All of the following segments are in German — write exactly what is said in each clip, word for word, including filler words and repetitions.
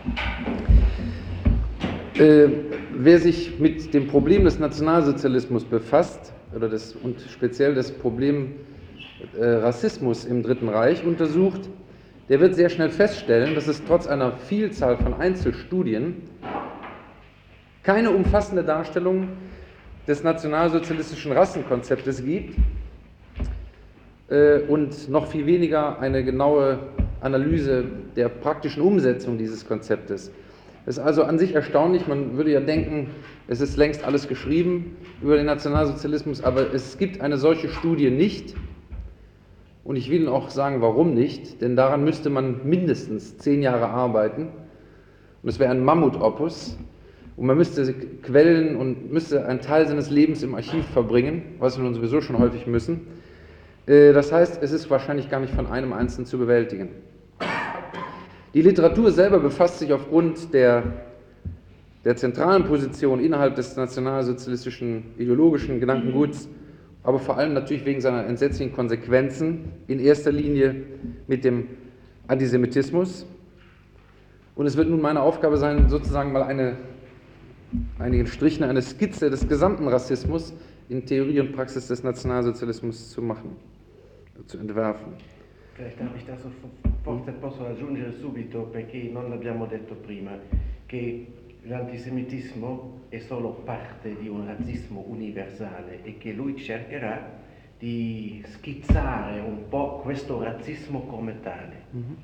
Äh, wer sich mit dem Problem des Nationalsozialismus befasst, oder des, und speziell das Problem äh, Rassismus im Dritten Reich untersucht, der wird sehr schnell feststellen, dass es trotz einer Vielzahl von Einzelstudien keine umfassende Darstellung des nationalsozialistischen Rassenkonzeptes gibt äh, und noch viel weniger eine genaue Analyse der praktischen Umsetzung dieses Konzeptes. Es ist also an sich erstaunlich, man würde ja denken, es ist längst alles geschrieben über den Nationalsozialismus, aber es gibt eine solche Studie nicht. Und ich will Ihnen auch sagen, warum nicht, denn daran müsste man mindestens zehn Jahre arbeiten. Und es wäre ein Mammutopus. Und man müsste Quellen und müsste einen Teil seines Lebens im Archiv verbringen, was wir nun sowieso schon häufig müssen. Das heißt, es ist wahrscheinlich gar nicht von einem Einzelnen zu bewältigen. Die Literatur selber befasst sich aufgrund der, der zentralen Position innerhalb des nationalsozialistischen ideologischen Gedankenguts, aber vor allem natürlich wegen seiner entsetzlichen Konsequenzen, in erster Linie mit dem Antisemitismus. Und es wird nun meine Aufgabe sein, sozusagen mal eine, einigen Strichen, eine Skizze des gesamten Rassismus in Theorie und Praxis des Nationalsozialismus zu machen, zu entwerfen. Vielleicht darf ich das forse posso aggiungere subito, perché non l'abbiamo detto prima, che l'antisemitismo è solo parte di un razzismo universale e che lui cercherà di schizzare un po' questo razzismo come tale. Mhm.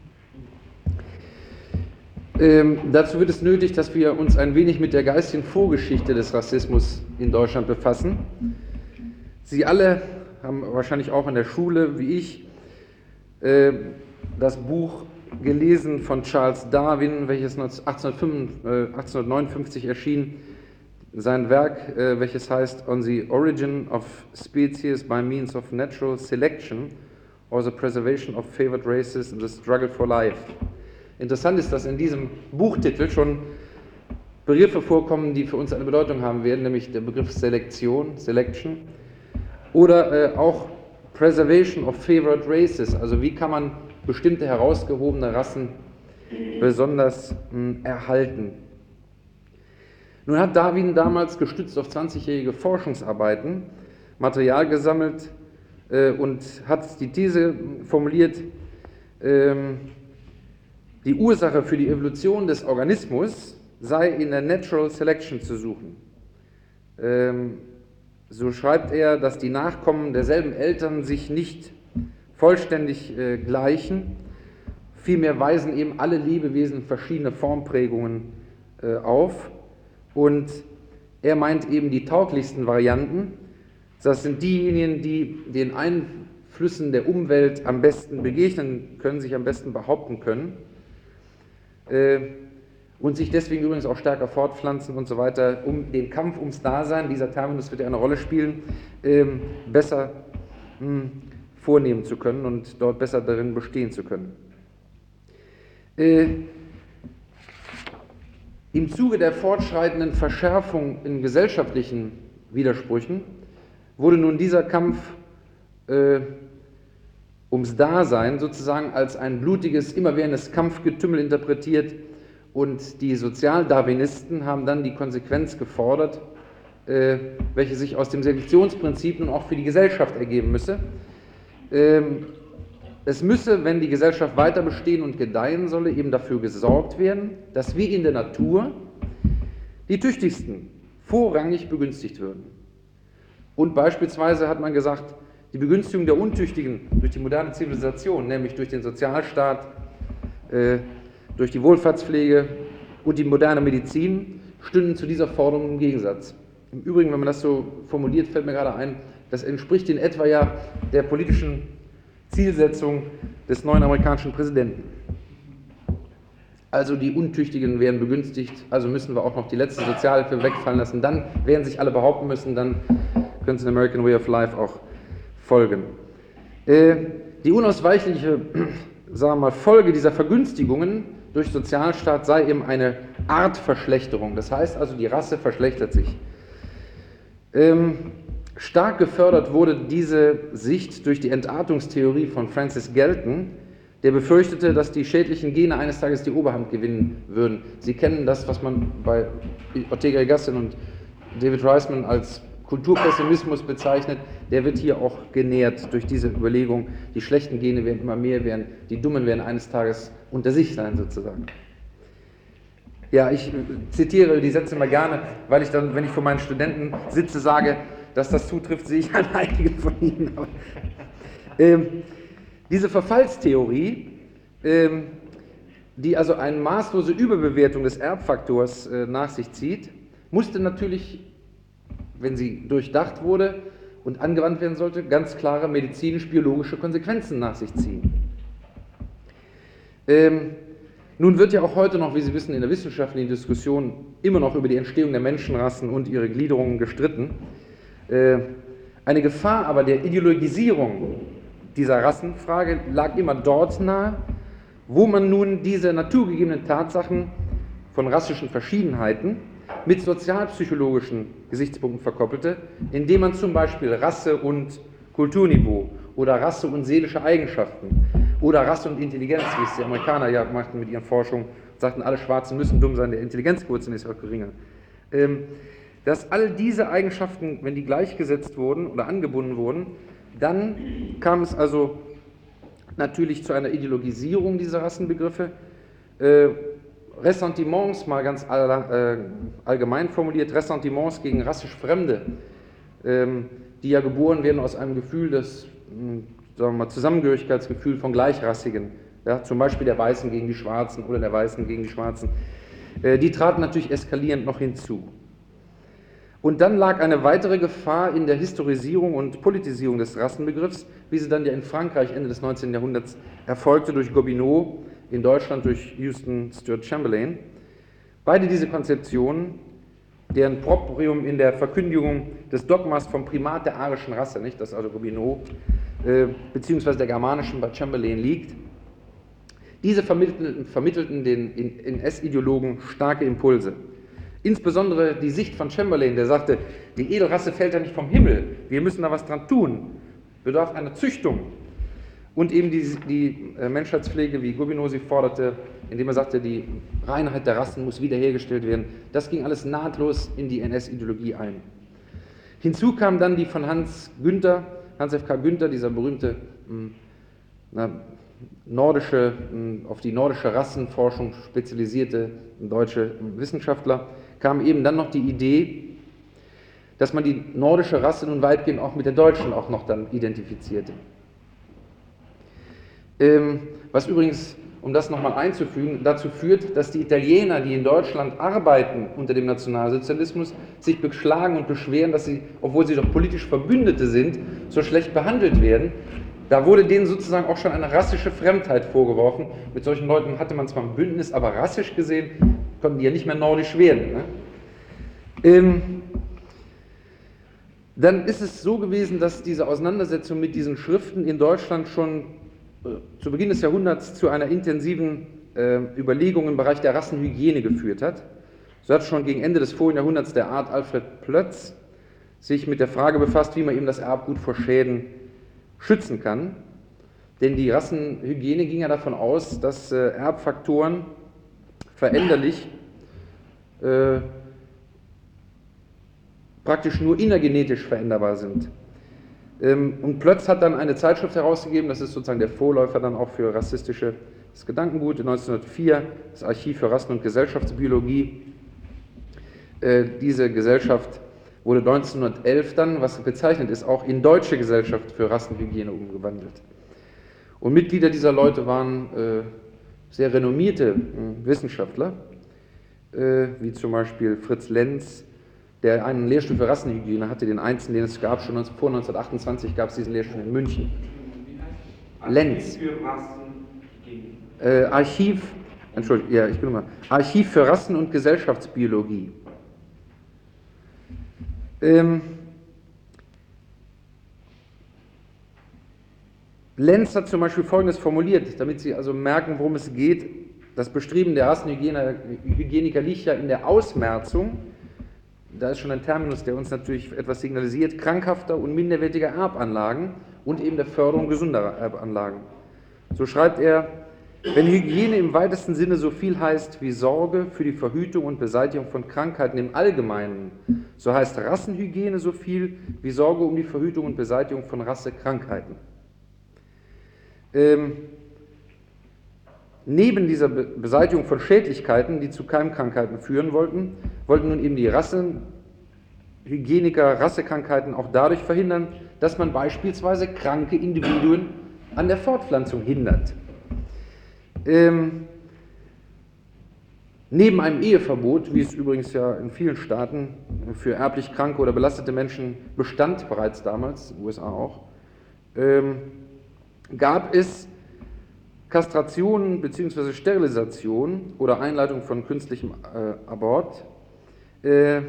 Ähm, dazu wird es nötig, dass wir uns ein wenig mit der geistigen Vorgeschichte des Rassismus in Deutschland befassen. Sie alle haben wahrscheinlich auch in der Schule, wie ich, äh, das Buch gelesen von Charles Darwin, welches achtzehnhundertneunundfünfzig erschien, sein Werk, äh, welches heißt On the Origin of Species by Means of Natural Selection or the Preservation of Favored Races in the Struggle for Life. Interessant ist, dass in diesem Buchtitel schon Begriffe vorkommen, die für uns eine Bedeutung haben werden, nämlich der Begriff Selektion, Selection, oder äh, auch Preservation of Favored Races, also wie kann man bestimmte herausgehobene Rassen besonders mh, erhalten. Nun hat Darwin damals gestützt auf zwanzigjährige Forschungsarbeiten Material gesammelt äh, und hat die These formuliert, ähm, die Ursache für die Evolution des Organismus sei in der Natural Selection zu suchen. Ähm, so schreibt er, dass die Nachkommen derselben Eltern sich nicht vollständig äh, gleichen, vielmehr weisen eben alle Lebewesen verschiedene Formprägungen äh, auf und er meint eben die tauglichsten Varianten, das sind diejenigen, die den Einflüssen der Umwelt am besten begegnen können, sich am besten behaupten können äh, und sich deswegen übrigens auch stärker fortpflanzen und so weiter, um den Kampf ums Dasein, dieser Terminus wird ja eine Rolle spielen, äh, besser mh, vornehmen zu können und dort besser darin bestehen zu können. Äh, Im Zuge der fortschreitenden Verschärfung in gesellschaftlichen Widersprüchen wurde nun dieser Kampf äh, ums Dasein sozusagen als ein blutiges, immerwährendes Kampfgetümmel interpretiert und die Sozialdarwinisten haben dann die Konsequenz gefordert, äh, welche sich aus dem Selektionsprinzip nun auch für die Gesellschaft ergeben müsse. Ähm, es müsse, wenn die Gesellschaft weiter bestehen und gedeihen solle, eben dafür gesorgt werden, dass wie in der Natur die Tüchtigsten vorrangig begünstigt würden. Und beispielsweise hat man gesagt, die Begünstigung der Untüchtigen durch die moderne Zivilisation, nämlich durch den Sozialstaat, äh, durch die Wohlfahrtspflege und die moderne Medizin, stünden zu dieser Forderung im Gegensatz. Im Übrigen, wenn man das so formuliert, fällt mir gerade ein, das entspricht in etwa ja der politischen Zielsetzung des neuen amerikanischen Präsidenten. Also die Untüchtigen werden begünstigt, also müssen wir auch noch die letzte Sozialhilfe wegfallen lassen, dann werden sich alle behaupten müssen, dann können sie den American Way of Life auch folgen. Äh, die unausweichliche, sagen wir mal, Folge dieser Vergünstigungen durch Sozialstaat sei eben eine Artverschlechterung, das heißt also, die Rasse verschlechtert sich. Ähm, Stark gefördert wurde diese Sicht durch die Entartungstheorie von Francis Galton, der befürchtete, dass die schädlichen Gene eines Tages die Oberhand gewinnen würden. Sie kennen das, was man bei Ortega y Gasset und David Reisman als Kulturpessimismus bezeichnet, der wird hier auch genährt durch diese Überlegung, die schlechten Gene werden immer mehr werden, die Dummen werden eines Tages unter sich sein sozusagen. Ja, ich zitiere die Sätze mal gerne, weil ich dann, wenn ich vor meinen Studenten sitze, sage, dass das zutrifft, sehe ich an einigen von ihnen. Aber, ähm, diese Verfallstheorie, ähm, die also eine maßlose Überbewertung des Erbfaktors äh, nach sich zieht, musste natürlich, wenn sie durchdacht wurde und angewandt werden sollte, ganz klare medizinisch-biologische Konsequenzen nach sich ziehen. Ähm, nun wird ja auch heute noch, wie Sie wissen, in der wissenschaftlichen Diskussion immer noch über die Entstehung der Menschenrassen und ihre Gliederungen gestritten. Äh, eine Gefahr aber der Ideologisierung dieser Rassenfrage lag immer dort nahe, wo man nun diese naturgegebenen Tatsachen von rassischen Verschiedenheiten mit sozialpsychologischen Gesichtspunkten verkoppelte, indem man zum Beispiel Rasse und Kulturniveau oder Rasse und seelische Eigenschaften oder Rasse und Intelligenz, wie es die Amerikaner ja machten mit ihren Forschungen, sagten, alle Schwarzen müssen dumm sein, der Intelligenzquotient ist auch geringer. Ähm, dass all diese Eigenschaften, wenn die gleichgesetzt wurden oder angebunden wurden, dann kam es also natürlich zu einer Ideologisierung dieser Rassenbegriffe. Äh, Ressentiments, mal ganz all, äh, allgemein formuliert, Ressentiments gegen rassisch Fremde, ähm, die ja geboren werden aus einem Gefühl des, mh, sagen wir mal, Zusammengehörigkeitsgefühl von Gleichrassigen, ja, zum Beispiel der Weißen gegen die Schwarzen oder der Weißen gegen die Schwarzen, äh, die traten natürlich eskalierend noch hinzu. Und dann lag eine weitere Gefahr in der Historisierung und Politisierung des Rassenbegriffs, wie sie dann ja in Frankreich Ende des neunzehnten Jahrhunderts erfolgte durch Gobineau, in Deutschland durch Houston Stuart Chamberlain. Beide diese Konzeptionen, deren Proprium in der Verkündigung des Dogmas vom Primat der arischen Rasse, nicht, das also Gobineau, äh, beziehungsweise der germanischen bei Chamberlain liegt, diese vermittelten, vermittelten den N S-Ideologen starke Impulse. Insbesondere die Sicht von Chamberlain, der sagte, die Edelrasse fällt ja nicht vom Himmel, wir müssen da was dran tun, bedarf einer Züchtung. Und eben die, die Menschheitspflege, wie Gobineau sie forderte, indem er sagte, die Reinheit der Rassen muss wiederhergestellt werden, das ging alles nahtlos in die N S-Ideologie ein. Hinzu kam dann die von Hans Günther, Hans F K Günther, dieser berühmte na, nordische, auf die nordische Rassenforschung spezialisierte deutsche Wissenschaftler, kam eben dann noch die Idee, dass man die nordische Rasse nun weitgehend auch mit der deutschen auch noch dann identifizierte. Ähm, was übrigens, um das nochmal einzufügen, dazu führt, dass die Italiener, die in Deutschland arbeiten unter dem Nationalsozialismus, sich beklagen und beschweren, dass sie, obwohl sie doch politisch Verbündete sind, so schlecht behandelt werden. Da wurde denen sozusagen auch schon eine rassische Fremdheit vorgeworfen. Mit solchen Leuten hatte man zwar ein Bündnis, aber rassisch gesehen konnten die ja nicht mehr nordisch werden. Ne? Ähm, dann ist es so gewesen, dass diese Auseinandersetzung mit diesen Schriften in Deutschland schon zu Beginn des Jahrhunderts zu einer intensiven äh, Überlegung im Bereich der Rassenhygiene geführt hat. So hat schon gegen Ende des vorigen Jahrhunderts der Arzt Alfred Plötz sich mit der Frage befasst, wie man eben das Erbgut vor Schäden schützen kann. Denn die Rassenhygiene ging ja davon aus, dass äh, Erbfaktoren veränderlich äh, praktisch nur innergenetisch veränderbar sind. Und Plötz hat dann eine Zeitschrift herausgegeben, das ist sozusagen der Vorläufer dann auch für rassistisches Gedankengut, neunzehnhundertvier, das Archiv für Rassen- und Gesellschaftsbiologie. Diese Gesellschaft wurde neunzehnhundertelf dann, was bezeichnet ist, auch in Deutsche Gesellschaft für Rassenhygiene umgewandelt. Und Mitglieder dieser Leute waren sehr renommierte Wissenschaftler, wie zum Beispiel Fritz Lenz, der einen Lehrstuhl für Rassenhygiene hatte, den einzigen, den es gab, schon vor neunzehnhundertachtundzwanzig gab es diesen Lehrstuhl in München. Lenz. Archiv für Rassenhygiene. Äh, Archiv, Entschuldigung, ja, ich bin mal. Archiv für Rassen- und Gesellschaftsbiologie. Ähm, Lenz hat zum Beispiel Folgendes formuliert, damit Sie also merken, worum es geht. Das Bestreben der Rassenhygieniker liegt ja in der Ausmerzung, da ist schon ein Terminus, der uns natürlich etwas signalisiert, krankhafter und minderwertiger Erbanlagen und eben der Förderung gesunderer Erbanlagen. So schreibt er, wenn Hygiene im weitesten Sinne so viel heißt wie Sorge für die Verhütung und Beseitigung von Krankheiten im Allgemeinen, so heißt Rassenhygiene so viel wie Sorge um die Verhütung und Beseitigung von Rassekrankheiten. Ähm, neben dieser Be Beseitigung von Schädlichkeiten, die zu Keimkrankheiten führen wollten, wollten nun eben die Rassenhygieniker Rassekrankheiten auch dadurch verhindern, dass man beispielsweise kranke Individuen an der Fortpflanzung hindert. Ähm, neben einem Eheverbot, wie es übrigens ja in vielen Staaten für erblich kranke oder belastete Menschen bestand, bereits damals, in den U S A auch, ähm, gab es Kastrationen bzw. Sterilisation oder Einleitung von künstlichem äh, Abort. Äh,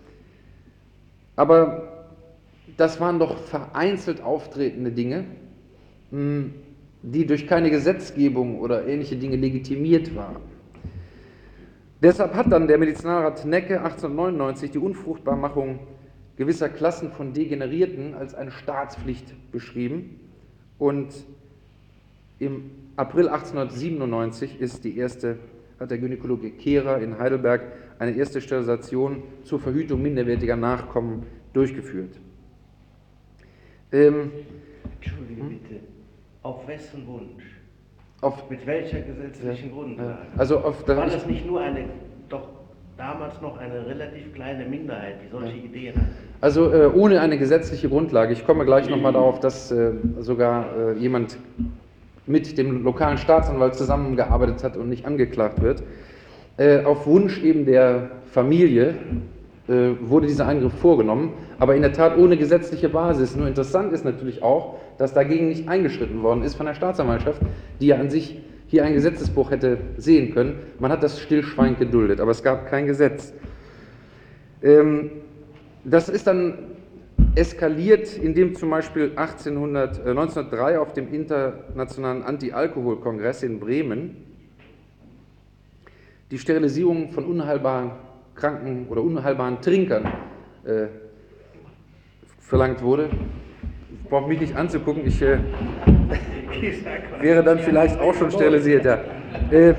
aber das waren doch vereinzelt auftretende Dinge, mh, die durch keine Gesetzgebung oder ähnliche Dinge legitimiert waren. Deshalb hat dann der Medizinalrat Necke achtzehnhundertneunundneunzig die Unfruchtbarmachung gewisser Klassen von Degenerierten als eine Staatspflicht beschrieben und im April achtzehnhundertsiebenundneunzig ist die erste, hat der Gynäkologe Kehrer in Heidelberg eine erste Sterilisation zur Verhütung minderwertiger Nachkommen durchgeführt. Ähm, Entschuldige bitte. Auf wessen Wunsch? Auf, Mit welcher gesetzlichen ja, Grundlage? also auf, da War ich, das nicht nur eine, doch damals noch eine relativ kleine Minderheit, die solche ja. Ideen hatte? Also äh, ohne eine gesetzliche Grundlage. Ich komme gleich nochmal darauf, dass äh, sogar äh, jemand mit dem lokalen Staatsanwalt zusammengearbeitet hat und nicht angeklagt wird. Äh, auf Wunsch eben der Familie äh, wurde dieser Eingriff vorgenommen, aber in der Tat ohne gesetzliche Basis. Nur interessant ist natürlich auch, dass dagegen nicht eingeschritten worden ist von der Staatsanwaltschaft, die ja an sich hier einen Gesetzesbruch hätte sehen können. Man hat das stillschweigend geduldet, aber es gab kein Gesetz. Ähm, das ist dann eskaliert, indem zum Beispiel achtzehnhundert, äh, neunzehnhundertdrei auf dem Internationalen Anti-Alkohol-Kongress in Bremen die Sterilisierung von unheilbaren Kranken oder unheilbaren Trinkern äh, verlangt wurde. Ich brauche mich nicht anzugucken, ich äh, wäre dann vielleicht auch schon sterilisiert. Ja. Äh,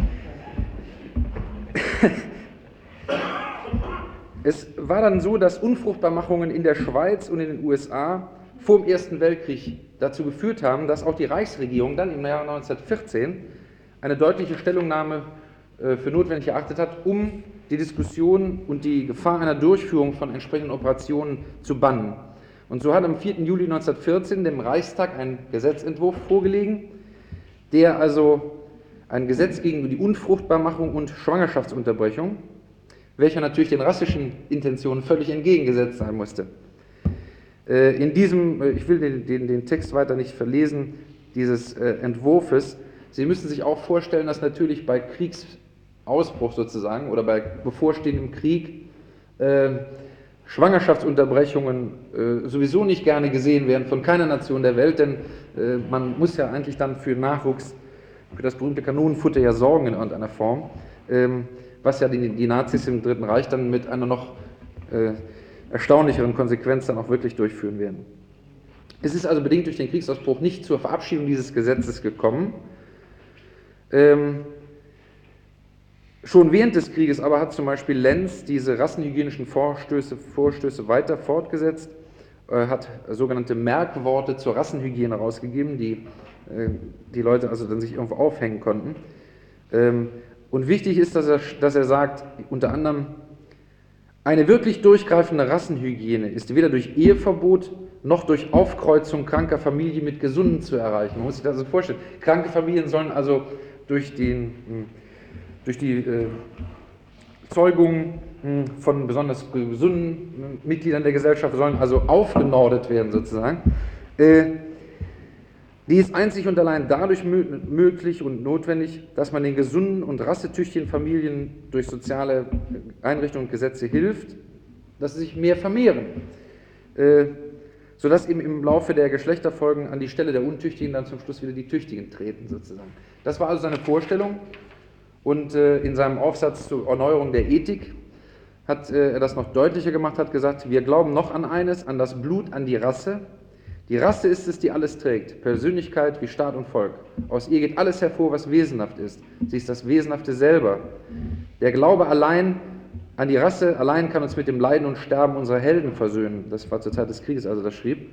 es war dann so, dass Unfruchtbarmachungen in der Schweiz und in den U S A vor dem Ersten Weltkrieg dazu geführt haben, dass auch die Reichsregierung dann im Jahr neunzehnhundertvierzehn eine deutliche Stellungnahme äh, für notwendig erachtet hat, um die Diskussion und die Gefahr einer Durchführung von entsprechenden Operationen zu bannen. Und so hat am vierten Juli neunzehnhundertvierzehn dem Reichstag ein Gesetzentwurf vorgelegen, der also ein Gesetz gegen die Unfruchtbarmachung und Schwangerschaftsunterbrechung, welcher natürlich den rassischen Intentionen völlig entgegengesetzt sein musste. In diesem, ich will den, den, den Text weiter nicht verlesen, dieses Entwurfes, Sie müssen sich auch vorstellen, dass natürlich bei Kriegsausbruch sozusagen oder bei bevorstehendem Krieg äh, Schwangerschaftsunterbrechungen äh, sowieso nicht gerne gesehen werden von keiner Nation der Welt, denn äh, man muss ja eigentlich dann für Nachwuchs, für das berühmte Kanonenfutter ja sorgen in irgendeiner Form, ähm, was ja die, die Nazis im Dritten Reich dann mit einer noch äh, erstaunlicheren Konsequenz dann auch wirklich durchführen werden. Es ist also bedingt durch den Kriegsausbruch nicht zur Verabschiedung dieses Gesetzes gekommen. Ähm, schon während des Krieges aber hat zum Beispiel Lenz diese rassenhygienischen Vorstöße, Vorstöße weiter fortgesetzt, äh, hat sogenannte Merkworte zur Rassenhygiene rausgegeben, die äh, die Leute also dann sich irgendwo aufhängen konnten. Ähm, und wichtig ist, dass er, dass er sagt, unter anderem, eine wirklich durchgreifende Rassenhygiene ist weder durch Eheverbot noch durch Aufkreuzung kranker Familien mit Gesunden zu erreichen. Man muss sich das so vorstellen. Kranke Familien sollen also durch, den, durch die äh, Zeugung von besonders gesunden Mitgliedern der Gesellschaft sollen also aufgenordet werden sozusagen. Äh, die ist einzig und allein dadurch möglich und notwendig, dass man den gesunden und rassetüchtigen Familien durch soziale Einrichtungen und Gesetze hilft, dass sie sich mehr vermehren, äh, sodass eben im Laufe der Geschlechterfolgen an die Stelle der Untüchtigen dann zum Schluss wieder die Tüchtigen treten sozusagen. Das war also seine Vorstellung und äh, in seinem Aufsatz zur Erneuerung der Ethik hat äh, er das noch deutlicher gemacht, hat gesagt, wir glauben noch an eines, an das Blut, an die Rasse, Die Rasse ist es, die alles trägt, Persönlichkeit wie Staat und Volk. Aus ihr geht alles hervor, was wesenhaft ist. Sie ist das Wesenhafte selber. Der Glaube allein an die Rasse allein kann uns mit dem Leiden und Sterben unserer Helden versöhnen. Das war zur Zeit des Krieges, als er das schrieb.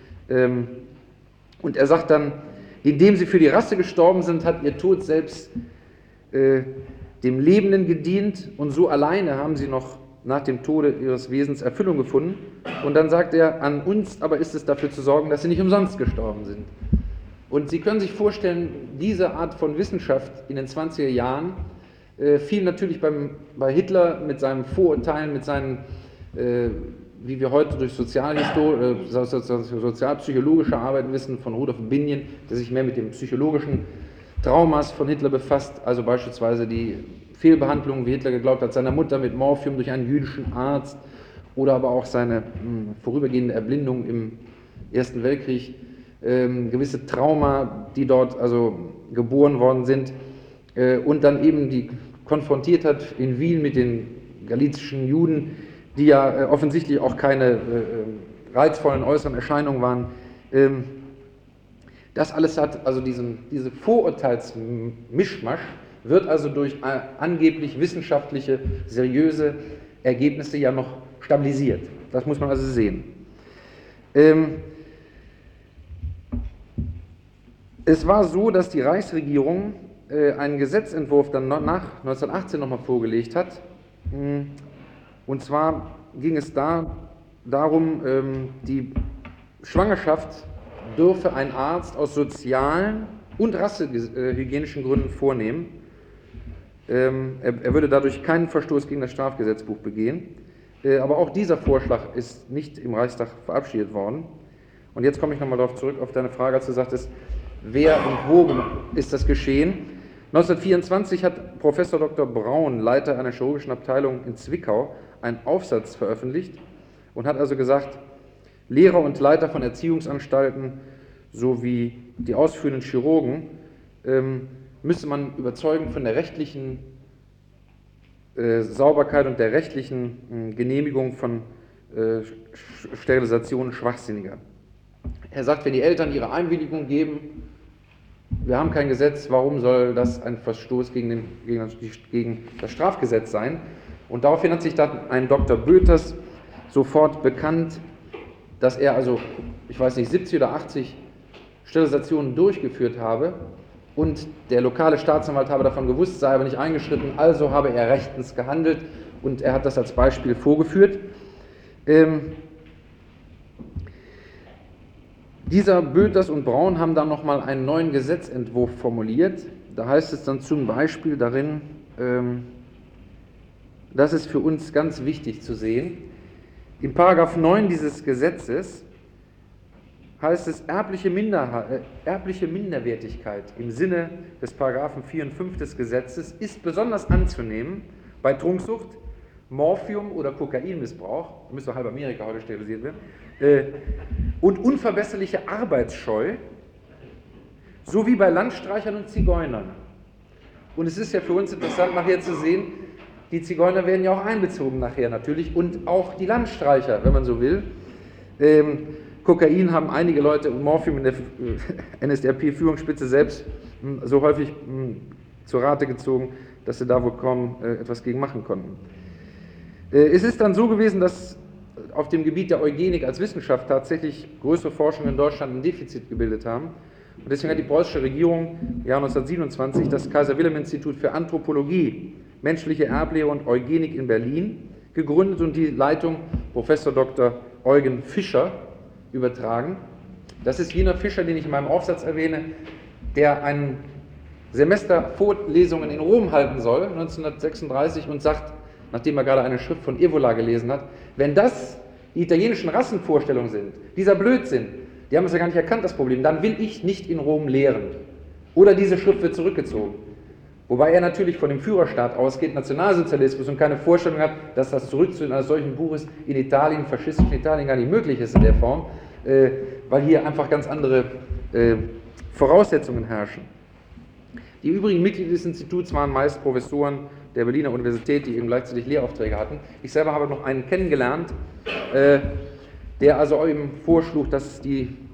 Und er sagt dann, indem sie für die Rasse gestorben sind, hat ihr Tod selbst äh, dem Lebenden gedient und so alleine haben sie noch nach dem Tode ihres Wesens Erfüllung gefunden. Und dann sagt er, an uns aber ist es dafür zu sorgen, dass sie nicht umsonst gestorben sind. Und Sie können sich vorstellen, diese Art von Wissenschaft in den zwanziger Jahren äh, fiel natürlich beim, bei Hitler mit seinen Vorurteilen, mit seinen, äh, wie wir heute durch Sozialhistor äh, sozialpsychologische Arbeit wissen, von Rudolf Binien, der sich mehr mit dem psychologischen Traumas von Hitler befasst, also beispielsweise die Fehlbehandlungen, wie Hitler geglaubt hat, seiner Mutter mit Morphium durch einen jüdischen Arzt oder aber auch seine mh, vorübergehende Erblindung im Ersten Weltkrieg, ähm, gewisse Trauma, die dort also geboren worden sind äh, und dann eben die konfrontiert hat in Wien mit den galizischen Juden, die ja äh, offensichtlich auch keine äh, reizvollen äußeren Erscheinungen waren. Ähm, das alles hat, also diesen, diese Vorurteilsmischmasch wird also durch äh, angeblich wissenschaftliche, seriöse Ergebnisse ja noch stabilisiert. Das muss man also sehen. Ähm, es war so, dass die Reichsregierung äh, einen Gesetzentwurf dann nach neunzehnhundertachtzehn nochmal vorgelegt hat. Und zwar ging es da darum, ähm, die Schwangerschaft dürfe ein Arzt aus sozialen und rassehygienischen Gründen vornehmen. Ähm, er, er würde dadurch keinen Verstoß gegen das Strafgesetzbuch begehen. Äh, aber auch dieser Vorschlag ist nicht im Reichstag verabschiedet worden. Und jetzt komme ich nochmal darauf zurück, auf deine Frage, als du sagtest, wer und wo ist das geschehen? neunzehnhundertvierundzwanzig hat Professor Doktor Braun, Leiter einer chirurgischen Abteilung in Zwickau, einen Aufsatz veröffentlicht und hat also gesagt, Lehrer und Leiter von Erziehungsanstalten sowie die ausführenden Chirurgen ähm, müsse man überzeugen von der rechtlichen äh, Sauberkeit und der rechtlichen äh, Genehmigung von äh, Sterilisationen Schwachsinniger. Er sagt, wenn die Eltern ihre Einwilligung geben, wir haben kein Gesetz, warum soll das ein Verstoß gegen, den, gegen, das, gegen das Strafgesetz sein? Und daraufhin hat sich dann ein Doktor Böters sofort bekannt, dass er also, ich weiß nicht, siebzig oder achtzig Sterilisationen durchgeführt habe und der lokale Staatsanwalt habe davon gewusst, sei aber nicht eingeschritten, also habe er rechtens gehandelt und er hat das als Beispiel vorgeführt. Ähm, dieser Böters und Braun haben dann nochmal einen neuen Gesetzentwurf formuliert. Da heißt es dann zum Beispiel darin, ähm, das ist für uns ganz wichtig zu sehen, im Paragraph neun dieses Gesetzes heißt es, erbliche, Minder, äh, erbliche Minderwertigkeit im Sinne des Paragraphen vier und fünf des Gesetzes ist besonders anzunehmen bei Trunksucht, Morphium- oder Kokainmissbrauch, müsste halb Amerika heute sterilisiert werden, äh, und unverbesserliche Arbeitsscheu, sowie bei Landstreichern und Zigeunern. Und es ist ja für uns interessant, nachher zu sehen, die Zigeuner werden ja auch einbezogen nachher natürlich und auch die Landstreicher, wenn man so will. Ähm, Kokain haben einige Leute und Morphium in der N S D A P-Führungsspitze selbst mh, so häufig mh, zur Rate gezogen, dass sie da wohl kaum äh, etwas gegen machen konnten. Äh, es ist dann so gewesen, dass auf dem Gebiet der Eugenik als Wissenschaft tatsächlich größere Forschungen in Deutschland ein Defizit gebildet haben. Und deswegen hat die preußische Regierung im Jahr neunzehnhundertsiebenundzwanzig das Kaiser-Wilhelm-Institut für Anthropologie, menschliche Erblehre und Eugenik in Berlin gegründet und die Leitung Professor Doktor Eugen Fischer übertragen. Das ist jener Fischer, den ich in meinem Aufsatz erwähne, der ein Semester Vorlesungen in Rom halten soll, neunzehnhundertsechsunddreißig, und sagt, nachdem er gerade eine Schrift von Evola gelesen hat, wenn das die italienischen Rassenvorstellungen sind, dieser Blödsinn, die haben es ja gar nicht erkannt, das Problem, dann will ich nicht in Rom lehren. Oder diese Schrift wird zurückgezogen. Wobei er natürlich von dem Führerstaat ausgeht, Nationalsozialismus, und keine Vorstellung hat, dass das Zurückziehen eines solchen Buches in Italien, faschistischen Italien, gar nicht möglich ist in der Form, äh, weil hier einfach ganz andere äh, Voraussetzungen herrschen. Die übrigen Mitglieder des Instituts waren meist Professoren der Berliner Universität, die eben gleichzeitig Lehraufträge hatten. Ich selber habe noch einen kennengelernt, äh, der also eben vorschlug, dass die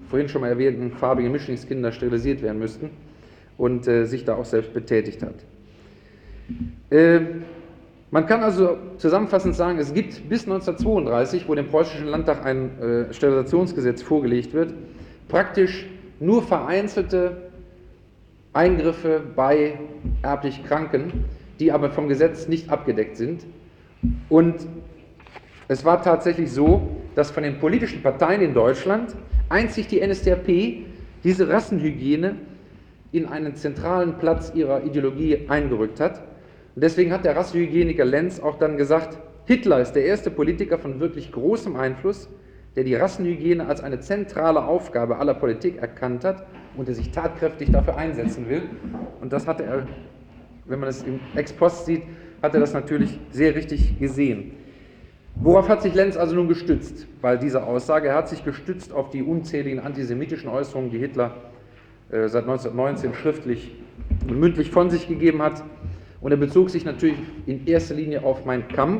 vorhin schon mal erwähnten farbigen Mischlingskinder sterilisiert werden müssten und äh, sich da auch selbst betätigt hat. Äh, man kann also zusammenfassend sagen, es gibt bis neunzehnhundertzweiunddreißig, wo dem preußischen Landtag ein äh, Sterilisationsgesetz vorgelegt wird, praktisch nur vereinzelte Eingriffe bei erblich Kranken, die aber vom Gesetz nicht abgedeckt sind. Und es war tatsächlich so, dass von den politischen Parteien in Deutschland einzig die N S D A P diese Rassenhygiene in einen zentralen Platz ihrer Ideologie eingerückt hat. Und deswegen hat der Rassenhygieniker Lenz auch dann gesagt, Hitler ist der erste Politiker von wirklich großem Einfluss, der die Rassenhygiene als eine zentrale Aufgabe aller Politik erkannt hat und der sich tatkräftig dafür einsetzen will. Und das hatte er, wenn man es im Ex-Post sieht, hat er das natürlich sehr richtig gesehen. Worauf hat sich Lenz also nun gestützt bei dieser Aussage? Er hat sich gestützt auf die unzähligen antisemitischen Äußerungen, die Hitler äh, seit neunzehnhundertneunzehn schriftlich und mündlich von sich gegeben hat. Und er bezog sich natürlich in erster Linie auf Mein Kampf.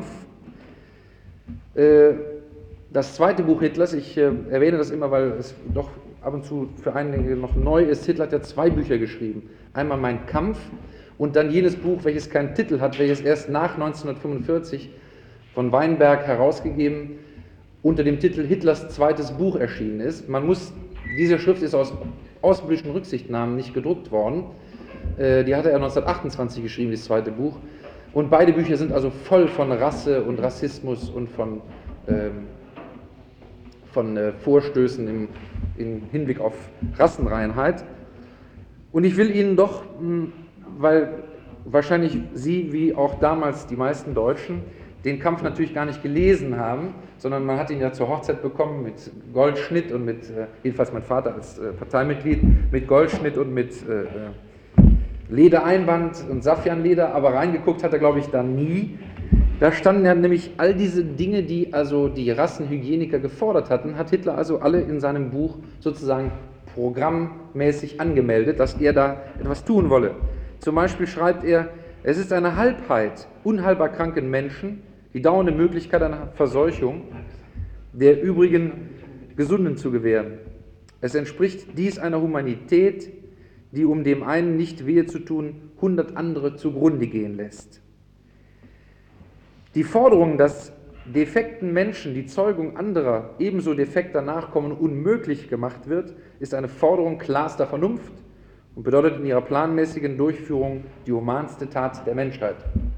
Äh, das zweite Buch Hitlers, ich äh, erwähne das immer, weil es doch ab und zu für einige noch neu ist, Hitler hat ja zwei Bücher geschrieben. Einmal Mein Kampf und dann jenes Buch, welches keinen Titel hat, welches erst nach neunzehnhundertfünfundvierzig von Weinberg herausgegeben unter dem Titel Hitlers zweites Buch erschienen ist. Man muss, diese Schrift ist aus außenpolitischen Rücksichtnahmen nicht gedruckt worden. Äh, die hat er neunzehnhundertachtundzwanzig geschrieben, das zweite Buch. Und beide Bücher sind also voll von Rasse und Rassismus und von, ähm, von äh, Vorstößen im, im Hinblick auf Rassenreinheit. Und ich will Ihnen doch, mh, weil wahrscheinlich Sie, wie auch damals die meisten Deutschen, den Kampf natürlich gar nicht gelesen haben, sondern man hat ihn ja zur Hochzeit bekommen mit Goldschnitt und mit, äh, jedenfalls mein Vater als äh, Parteimitglied, mit Goldschnitt und mit äh, Ledereinband und Saffianleder, aber reingeguckt hat er, glaube ich, da nie. Da standen ja nämlich all diese Dinge, die also die Rassenhygieniker gefordert hatten, hat Hitler also alle in seinem Buch sozusagen programmmäßig angemeldet, dass er da etwas tun wolle. Zum Beispiel schreibt er, es ist eine Halbheit unheilbar kranken Menschen, die dauernde Möglichkeit einer Verseuchung der übrigen Gesunden zu gewähren. Es entspricht dies einer Humanität, die, um dem einen nicht wehe zu tun, hundert andere zugrunde gehen lässt. Die Forderung, dass defekten Menschen die Zeugung anderer ebenso defekter Nachkommen unmöglich gemacht wird, ist eine Forderung klarster Vernunft und bedeutet in ihrer planmäßigen Durchführung die humanste Tat der Menschheit.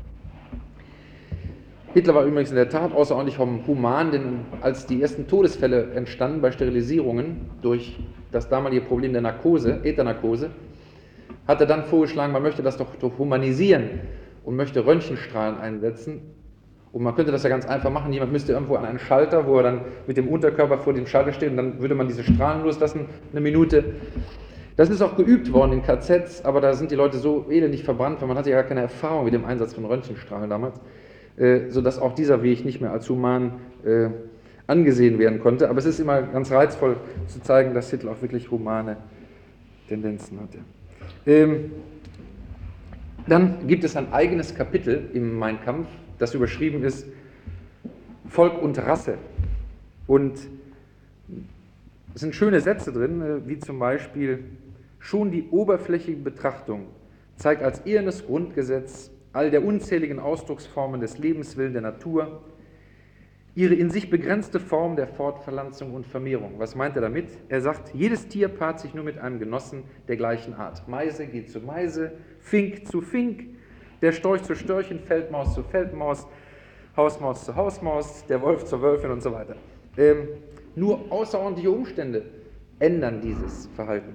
Hitler war übrigens in der Tat außerordentlich human, denn als die ersten Todesfälle entstanden bei Sterilisierungen durch das damalige Problem der Narkose, Äthernarkose, hat er dann vorgeschlagen, man möchte das doch, doch humanisieren und möchte Röntgenstrahlen einsetzen. Und man könnte das ja ganz einfach machen, jemand müsste irgendwo an einen Schalter, wo er dann mit dem Unterkörper vor dem Schalter steht und dann würde man diese Strahlen loslassen, eine Minute. Das ist auch geübt worden in K Zs, aber da sind die Leute so elendig verbrannt, weil man hatte ja gar keine Erfahrung mit dem Einsatz von Röntgenstrahlen damals, äh, sodass auch dieser Weg nicht mehr als human äh, angesehen werden konnte. Aber es ist immer ganz reizvoll zu zeigen, dass Hitler auch wirklich humane Tendenzen hatte. Ähm, dann gibt es ein eigenes Kapitel im Mein Kampf, das überschrieben ist Volk und Rasse. Und es sind schöne Sätze drin, wie zum Beispiel: Schon die oberflächliche Betrachtung zeigt als ehernes Grundgesetz all der unzähligen Ausdrucksformen des Lebenswillen der Natur ihre in sich begrenzte Form der Fortpflanzung und Vermehrung. Was meint er damit? Er sagt, jedes Tier paart sich nur mit einem Genossen der gleichen Art. Meise geht zu Meise, Fink zu Fink, der Storch zu Störchen, Feldmaus zu Feldmaus, Hausmaus zu Hausmaus, der Wolf zur Wölfin und so weiter. Ähm, nur außerordentliche Umstände ändern dieses Verhalten.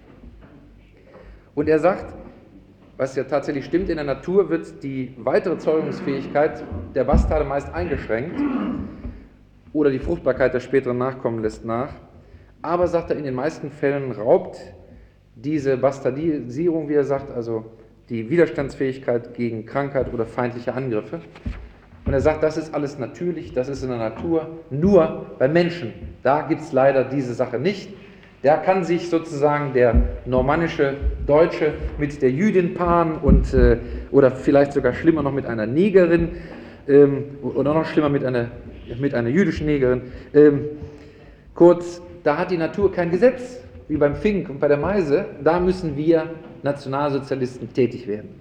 Und er sagt, was ja tatsächlich stimmt, in der Natur wird die weitere Zeugungsfähigkeit der Bastarde meist eingeschränkt oder die Fruchtbarkeit der späteren Nachkommen lässt nach. Aber, sagt er, in den meisten Fällen raubt diese Bastardisierung, wie er sagt, also die Widerstandsfähigkeit gegen Krankheit oder feindliche Angriffe. Und er sagt, das ist alles natürlich, das ist in der Natur, nur bei Menschen. Da gibt es leider diese Sache nicht. Da kann sich sozusagen der normannische Deutsche mit der Jüdin paaren und, äh, oder vielleicht sogar schlimmer noch mit einer Negerin ähm, oder noch schlimmer mit einer, mit einer jüdischen Negerin. Ähm, kurz, da hat die Natur kein Gesetz, wie beim Fink und bei der Meise. Da müssen wir Nationalsozialisten tätig werden.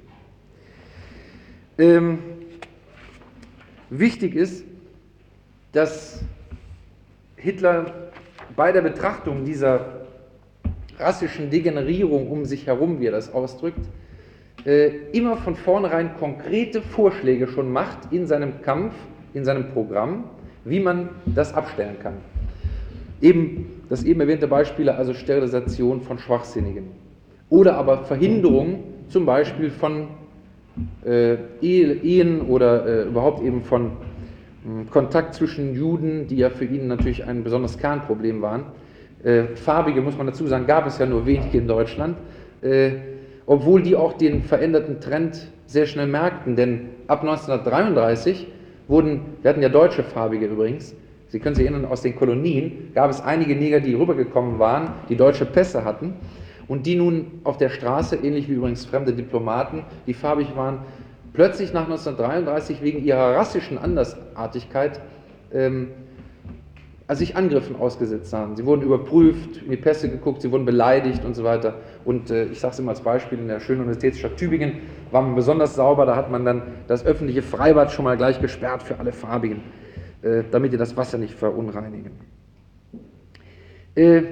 Ähm, wichtig ist, dass Hitler bei der Betrachtung dieser rassischen Degenerierung um sich herum, wie er das ausdrückt, äh, immer von vornherein konkrete Vorschläge schon macht in seinem Kampf, in seinem Programm, wie man das abstellen kann. Eben das eben erwähnte Beispiele, also Sterilisation von Schwachsinnigen oder aber Verhinderung zum Beispiel von äh, Ehen oder äh, überhaupt eben von mh, Kontakt zwischen Juden, die ja für ihn natürlich ein besonderes Kernproblem waren. Äh, Farbige, muss man dazu sagen, gab es ja nur wenige in Deutschland, äh, obwohl die auch den veränderten Trend sehr schnell merkten, denn ab neunzehnhundertdreiunddreißig wurden, wir hatten ja deutsche Farbige übrigens, Sie können sich erinnern, aus den Kolonien gab es einige Neger, die rübergekommen waren, die deutsche Pässe hatten und die nun auf der Straße, ähnlich wie übrigens fremde Diplomaten, die farbig waren, plötzlich nach neunzehnhundertdreiunddreißig wegen ihrer rassischen Andersartigkeit ähm, also sich Angriffen ausgesetzt haben. Sie wurden überprüft, in die Pässe geguckt, sie wurden beleidigt und so weiter. Und äh, ich sage es immer als Beispiel, in der schönen Universitätsstadt Tübingen war man besonders sauber, da hat man dann das öffentliche Freibad schon mal gleich gesperrt für alle Farbigen, äh, damit die das Wasser nicht verunreinigen. Äh,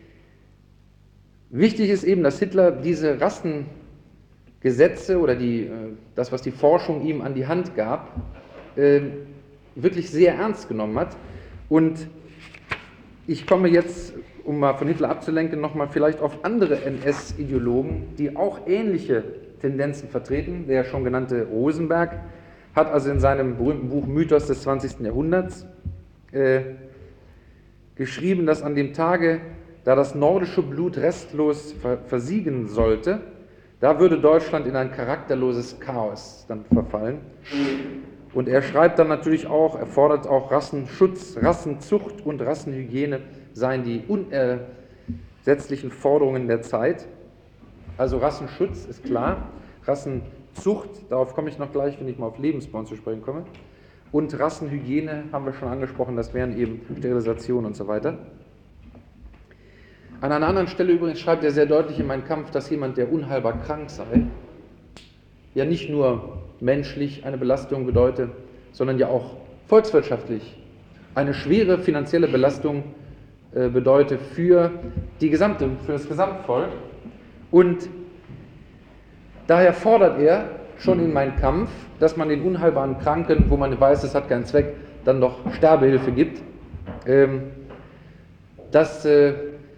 wichtig ist eben, dass Hitler diese Rassengesetze oder die, äh, das, was die Forschung ihm an die Hand gab, äh, wirklich sehr ernst genommen hat. Und ich komme jetzt, um mal von Hitler abzulenken, nochmal vielleicht auf andere N S-Ideologen, die auch ähnliche Tendenzen vertreten. Der schon genannte Rosenberg hat also in seinem berühmten Buch Mythos des zwanzigsten Jahrhunderts äh, geschrieben, dass an dem Tage, da das nordische Blut restlos ver versiegen sollte, da würde Deutschland in ein charakterloses Chaos dann verfallen. Und er schreibt dann natürlich auch, er fordert auch Rassenschutz, Rassenzucht und Rassenhygiene seien die unersetzlichen Forderungen der Zeit. Also Rassenschutz ist klar, Rassenzucht, darauf komme ich noch gleich, wenn ich mal auf Lebensbaum zu sprechen komme. Und Rassenhygiene haben wir schon angesprochen, das wären eben Sterilisation und so weiter. An einer anderen Stelle übrigens schreibt er sehr deutlich in Mein Kampf, dass jemand, der unheilbar krank sei, ja nicht nur menschlich eine Belastung bedeutet, sondern ja auch volkswirtschaftlich eine schwere finanzielle Belastung äh, bedeutet für die gesamte, für das Gesamtvolk. Und daher fordert er schon in Mein Kampf, dass man den unheilbaren Kranken, wo man weiß, es hat keinen Zweck, dann doch Sterbehilfe gibt. Ähm, das äh,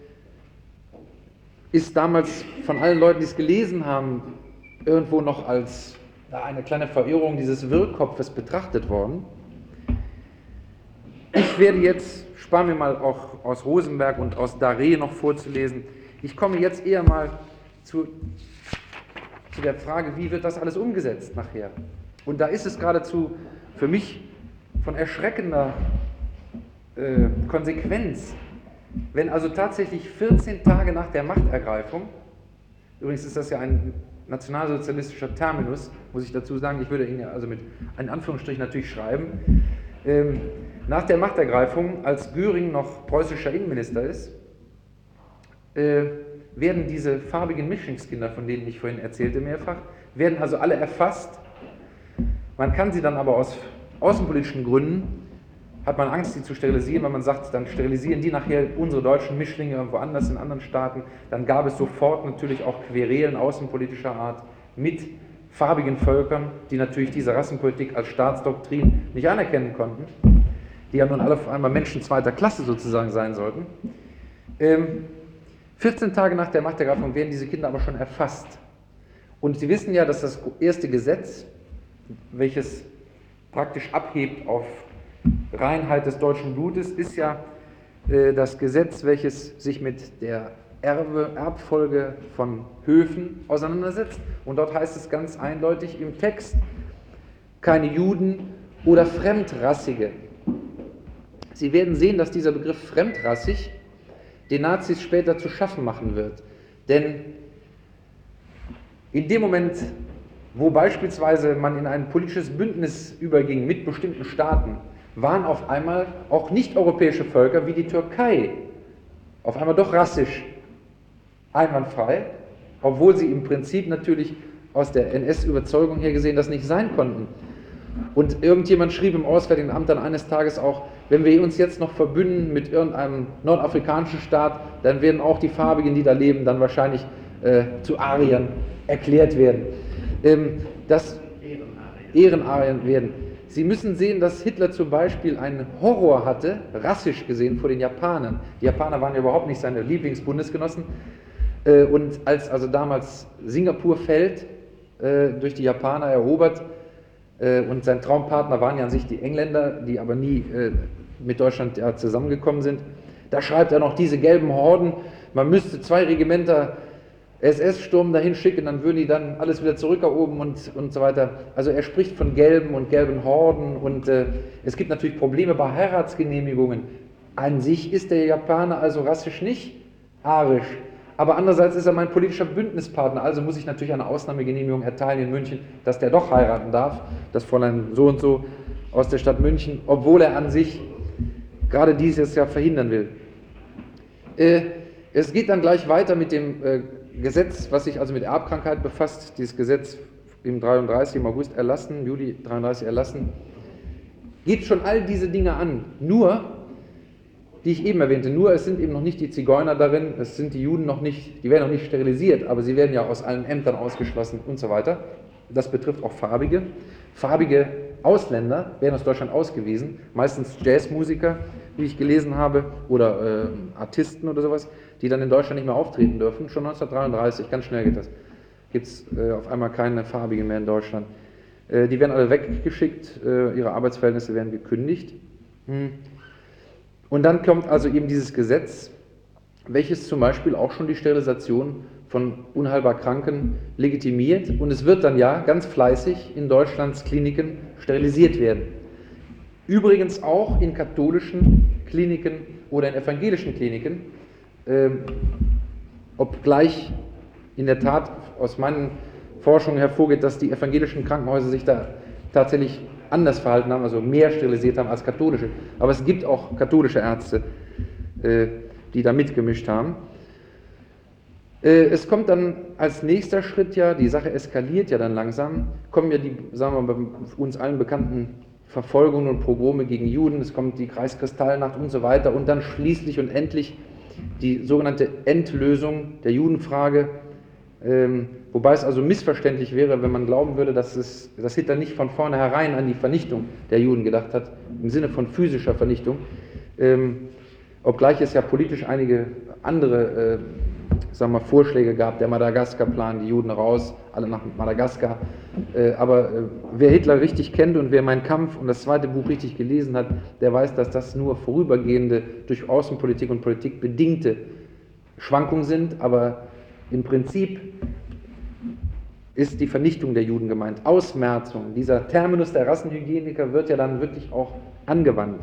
ist damals von allen Leuten, die es gelesen haben, irgendwo noch als ja, eine kleine Verirrung dieses Wirrkopfes betrachtet worden. Ich werde jetzt, sparen wir mal auch aus Rosenberg und aus Daré noch vorzulesen, ich komme jetzt eher mal zu, zu der Frage, wie wird das alles umgesetzt nachher? Und da ist es geradezu für mich von erschreckender äh, Konsequenz, wenn also tatsächlich vierzehn Tage nach der Machtergreifung, übrigens ist das ja ein nationalsozialistischer Terminus, muss ich dazu sagen, ich würde ihn ja also mit einem Anführungsstrich natürlich schreiben, ähm, nach der Machtergreifung, als Göring noch preußischer Innenminister ist, äh, werden diese farbigen Mischlingskinder, von denen ich vorhin erzählte mehrfach, werden also alle erfasst. Man kann sie dann aber aus außenpolitischen Gründen, hat man Angst, sie zu sterilisieren, weil man sagt, dann sterilisieren die nachher unsere deutschen Mischlinge irgendwo anders in anderen Staaten. Dann gab es sofort natürlich auch Querelen außenpolitischer Art mit farbigen Völkern, die natürlich diese Rassenpolitik als Staatsdoktrin nicht anerkennen konnten, die ja nun alle auf einmal Menschen zweiter Klasse sozusagen sein sollten. Ähm, vierzehn Tage nach der Machtergreifung werden diese Kinder aber schon erfasst. Und Sie wissen ja, dass das erste Gesetz, welches praktisch abhebt auf Reinheit des deutschen Blutes, ist ja äh, das Gesetz, welches sich mit der Erbe, Erbfolge von Höfen auseinandersetzt. Und dort heißt es ganz eindeutig im Text, keine Juden oder Fremdrassige. Sie werden sehen, dass dieser Begriff fremdrassig den Nazis später zu schaffen machen wird. Denn in dem Moment, wo beispielsweise man in ein politisches Bündnis überging mit bestimmten Staaten, waren auf einmal auch nicht-europäische Völker wie die Türkei auf einmal doch rassisch einwandfrei, obwohl sie im Prinzip natürlich aus der N S-Überzeugung her gesehen das nicht sein konnten. Und irgendjemand schrieb im Auswärtigen Amt dann eines Tages auch, wenn wir uns jetzt noch verbünden mit irgendeinem nordafrikanischen Staat, dann werden auch die Farbigen, die da leben, dann wahrscheinlich äh, zu Ariern erklärt werden. Ähm, das Ehrenarien werden. Sie müssen sehen, dass Hitler zum Beispiel einen Horror hatte, rassisch gesehen, vor den Japanern. Die Japaner waren ja überhaupt nicht seine Lieblingsbundesgenossen. Äh, und als also damals Singapur fällt, äh, durch die Japaner erobert, äh, und sein Traumpartner waren ja an sich die Engländer, die aber nie äh, mit Deutschland ja, zusammengekommen sind, da schreibt er noch diese gelben Horden, man müsste zwei Regimenter S S-Sturm dahin schicken, dann würden die dann alles wieder zurückerobern und, und so weiter. Also er spricht von gelben und gelben Horden und äh, es gibt natürlich Probleme bei Heiratsgenehmigungen. An sich ist der Japaner also rassisch nicht arisch, aber andererseits ist er mein politischer Bündnispartner, also muss ich natürlich eine Ausnahmegenehmigung erteilen in München, dass der doch heiraten darf, das Fräulein so und so aus der Stadt München, obwohl er an sich gerade dieses Jahr verhindern will. Äh, es geht dann gleich weiter mit dem äh, Gesetz, was sich also mit Erbkrankheit befasst, dieses Gesetz im dreiunddreißig, im August erlassen, Juli dreiunddreißig erlassen, geht schon all diese Dinge an. Nur, die ich eben erwähnte, nur es sind eben noch nicht die Zigeuner darin, es sind die Juden noch nicht, die werden noch nicht sterilisiert, aber sie werden ja aus allen Ämtern ausgeschlossen und so weiter. Das betrifft auch Farbige. Farbige Ausländer werden aus Deutschland ausgewiesen, meistens Jazzmusiker, wie ich gelesen habe, oder äh, Artisten oder sowas, die dann in Deutschland nicht mehr auftreten dürfen. Schon neunzehnhundertdreiunddreißig, ganz schnell geht das. Gibt es äh, auf einmal keine Farbigen mehr in Deutschland. Äh, die werden alle weggeschickt, äh, ihre Arbeitsverhältnisse werden gekündigt. Hm. Und dann kommt also eben dieses Gesetz, welches zum Beispiel auch schon die Sterilisation von unheilbar Kranken legitimiert. Und es wird dann ja ganz fleißig in Deutschlands Kliniken sterilisiert werden. Übrigens auch in katholischen Kliniken oder in evangelischen Kliniken, äh, obgleich in der Tat aus meinen Forschungen hervorgeht, dass die evangelischen Krankenhäuser sich da tatsächlich anders verhalten haben, also mehr sterilisiert haben als katholische. Aber es gibt auch katholische Ärzte, äh, die da mitgemischt haben. Äh, es kommt dann als nächster Schritt ja, die Sache eskaliert ja dann langsam, kommen ja die, sagen wir mal, bei uns allen bekannten Verfolgungen und Pogrome gegen Juden, es kommt die Kreiskristallnacht und so weiter und dann schließlich und endlich die sogenannte Endlösung der Judenfrage, ähm, wobei es also missverständlich wäre, wenn man glauben würde, dass, es, dass Hitler nicht von vornherein an die Vernichtung der Juden gedacht hat, im Sinne von physischer Vernichtung, ähm, obgleich es ja politisch einige andere äh, sagen wir, Vorschläge gab, der Madagaskar-Plan, die Juden raus, alle nach Madagaskar. Äh, aber äh, wer Hitler richtig kennt und wer Mein Kampf und das zweite Buch richtig gelesen hat, der weiß, dass das nur vorübergehende, durch Außenpolitik und Politik bedingte Schwankungen sind, aber im Prinzip ist die Vernichtung der Juden gemeint. Ausmerzung, dieser Terminus der Rassenhygieniker wird ja dann wirklich auch angewandt.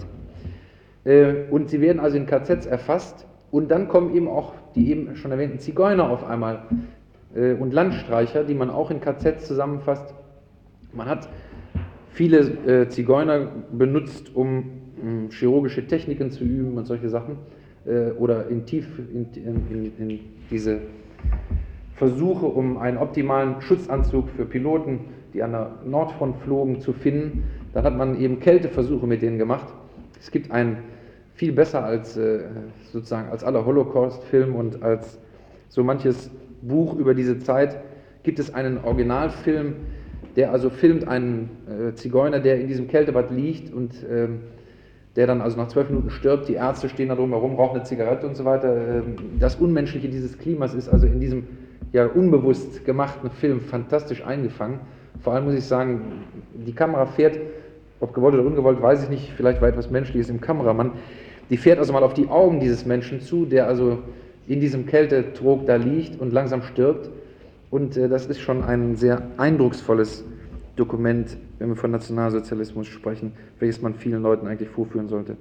Äh, und sie werden also in K Zs erfasst und dann kommen eben auch die eben schon erwähnten Zigeuner auf einmal äh, und Landstreicher, die man auch in K Zs zusammenfasst. Man hat viele äh, Zigeuner benutzt, um mh, chirurgische Techniken zu üben und solche Sachen äh, oder in tief in, in, in diese Versuche, um einen optimalen Schutzanzug für Piloten, die an der Nordfront flogen, zu finden. Dann hat man eben Kälteversuche mit denen gemacht. Es gibt ein viel besser als äh, sozusagen als aller Holocaust-Film und als so manches Buch über diese Zeit, gibt es einen Originalfilm, der also filmt einen äh, Zigeuner, der in diesem Kältebad liegt und äh, der dann also nach zwölf Minuten stirbt. Die Ärzte stehen da drum herum, rauchen eine Zigarette und so weiter. Äh, das Unmenschliche dieses Klimas ist also in diesem ja unbewusst gemachten Film fantastisch eingefangen. Vor allem muss ich sagen, die Kamera fährt, ob gewollt oder ungewollt, weiß ich nicht, vielleicht war etwas Menschliches im Kameramann. Die fährt also mal auf die Augen dieses Menschen zu, der also in diesem Kältetrog da liegt und langsam stirbt. Und äh, das ist schon ein sehr eindrucksvolles Dokument, wenn wir von Nationalsozialismus sprechen, welches man vielen Leuten eigentlich vorführen sollte.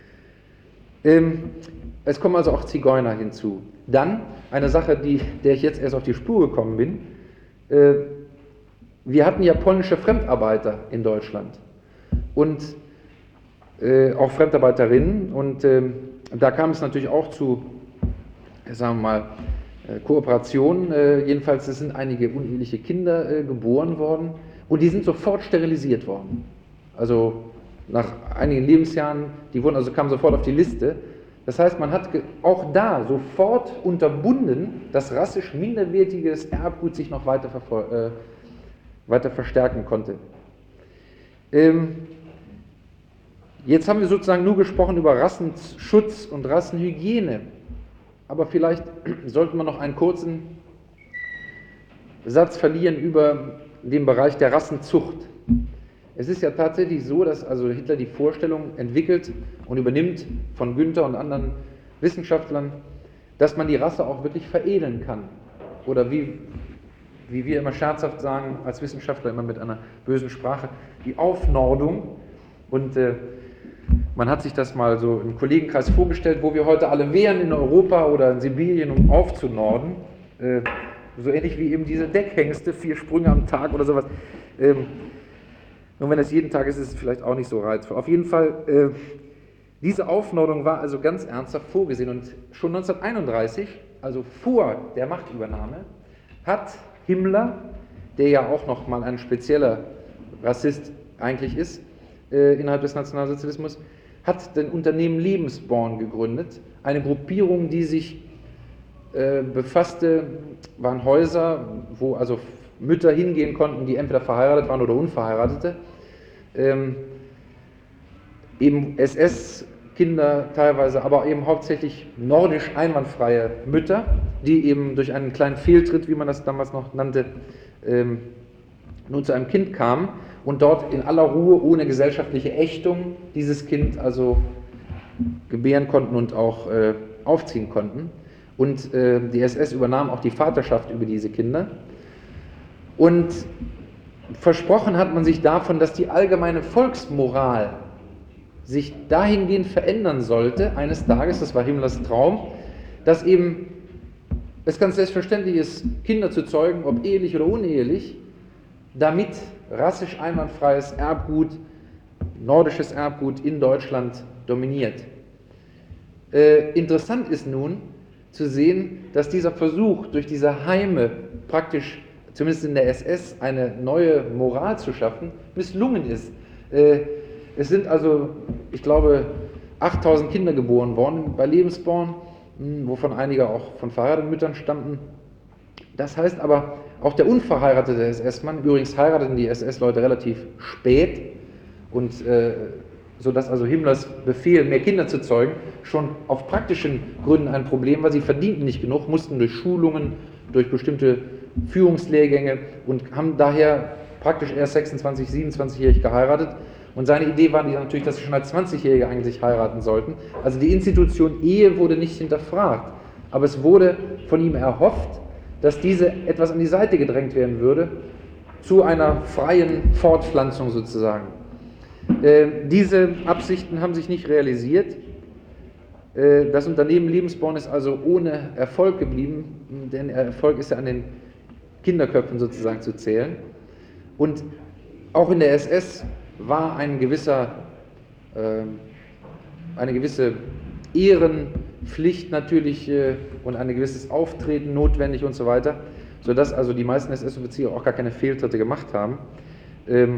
Ähm, es kommen also auch Zigeuner hinzu. Dann eine Sache, die, der ich jetzt erst auf die Spur gekommen bin. Äh, wir hatten ja polnische Fremdarbeiter in Deutschland. Und Äh, auch Fremdarbeiterinnen und äh, da kam es natürlich auch zu sagen wir mal, äh, Kooperation. Äh, jedenfalls es sind einige uneheliche Kinder äh, geboren worden und die sind sofort sterilisiert worden. Also nach einigen Lebensjahren, die wurden also kamen sofort auf die Liste. Das heißt, man hat auch da sofort unterbunden, dass rassisch minderwertiges Erbgut sich noch weiter, äh, weiter verstärken konnte. Ähm, jetzt haben wir sozusagen nur gesprochen über Rassenschutz und Rassenhygiene, aber vielleicht sollten wir noch einen kurzen Satz verlieren über den Bereich der Rassenzucht. Es ist ja tatsächlich so, dass also Hitler die Vorstellung entwickelt und übernimmt von Günther und anderen Wissenschaftlern, dass man die Rasse auch wirklich veredeln kann. Oder wie, wie wir immer scherzhaft sagen, als Wissenschaftler immer mit einer bösen Sprache, die Aufnordung. Und äh, man hat sich das mal so im Kollegenkreis vorgestellt, wo wir heute alle wären in Europa oder in Sibirien, um aufzunorden. Äh, so ähnlich wie eben diese Deckhengste, vier Sprünge am Tag oder sowas. Ähm, Und wenn es jeden Tag ist, ist es vielleicht auch nicht so reizvoll. Auf jeden Fall, äh, diese Aufnordung war also ganz ernsthaft vorgesehen. Und schon neunzehnhunderteinunddreißig, also vor der Machtübernahme, hat Himmler, der ja auch noch mal ein spezieller Rassist eigentlich ist, äh, innerhalb des Nationalsozialismus, hat das Unternehmen Lebensborn gegründet. Eine Gruppierung, die sich äh, befasste, waren Häuser, wo also Mütter hingehen konnten, die entweder verheiratet waren oder Unverheiratete, ähm, eben S S-Kinder teilweise, aber eben hauptsächlich nordisch einwandfreie Mütter, die eben durch einen kleinen Fehltritt, wie man das damals noch nannte, ähm, nun zu einem Kind kamen und dort in aller Ruhe, ohne gesellschaftliche Ächtung, dieses Kind also gebären konnten und auch äh, aufziehen konnten. Und äh, die S S übernahm auch die Vaterschaft über diese Kinder. Und versprochen hat man sich davon, dass die allgemeine Volksmoral sich dahingehend verändern sollte, eines Tages, das war Himmlers Traum, dass eben es ganz selbstverständlich ist, Kinder zu zeugen, ob ehelich oder unehelich, damit rassisch einwandfreies Erbgut, nordisches Erbgut in Deutschland dominiert. Äh, interessant ist nun zu sehen, dass dieser Versuch, durch diese Heime praktisch zumindest in der S S, eine neue Moral zu schaffen, misslungen ist. Es sind also, ich glaube, achttausend Kinder geboren worden bei Lebensborn, wovon einige auch von verheirateten Müttern stammten. Das heißt aber, auch der unverheiratete S S-Mann, übrigens heirateten die S S-Leute relativ spät, und äh, sodass also Himmlers Befehl, mehr Kinder zu zeugen, schon auf praktischen Gründen ein Problem war. Sie verdienten nicht genug, mussten durch Schulungen, durch bestimmte Führungslehrgänge und haben daher praktisch erst sechsundzwanzig-, siebenundzwanzigjährig geheiratet. Und seine Idee war natürlich, dass sie schon als zwanzigjährige eigentlich heiraten sollten. Also die Institution Ehe wurde nicht hinterfragt, aber es wurde von ihm erhofft, dass diese etwas an die Seite gedrängt werden würde, zu einer freien Fortpflanzung sozusagen. Äh, diese Absichten haben sich nicht realisiert. Äh, das Unternehmen Lebensborn ist also ohne Erfolg geblieben, denn Erfolg ist ja an den Kinderköpfen sozusagen zu zählen. Und auch in der S S war ein gewisser, äh, eine gewisse Ehrenpflicht natürlich äh, und ein gewisses Auftreten notwendig und so weiter, sodass also die meisten S S-Offiziere auch gar keine Fehltritte gemacht haben. Ähm,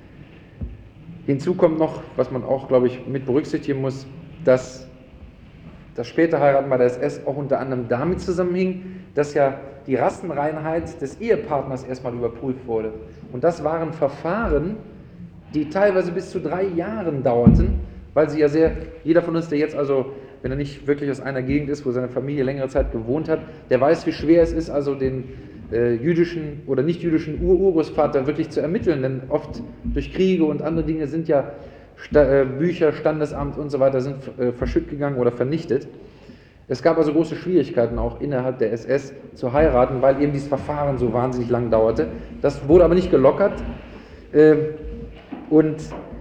hinzu kommt noch, was man auch, glaube ich, mit berücksichtigen muss, dass das späte Heiraten bei der S S auch unter anderem damit zusammenhing, dass ja die Rassenreinheit des Ehepartners erstmal überprüft wurde. Und das waren Verfahren, die teilweise bis zu drei Jahren dauerten, weil sie ja sehr, jeder von uns, der jetzt also, wenn er nicht wirklich aus einer Gegend ist, wo seine Familie längere Zeit gewohnt hat, der weiß, wie schwer es ist, also den äh, jüdischen oder nicht jüdischen Ur-Urgroßvater wirklich zu ermitteln, denn oft durch Kriege und andere Dinge sind ja Sta äh, Bücher, Standesamt und so weiter sind äh, verschütt gegangen oder vernichtet. Es gab also große Schwierigkeiten auch innerhalb der S S zu heiraten, weil eben dieses Verfahren so wahnsinnig lang dauerte. Das wurde aber nicht gelockert äh, und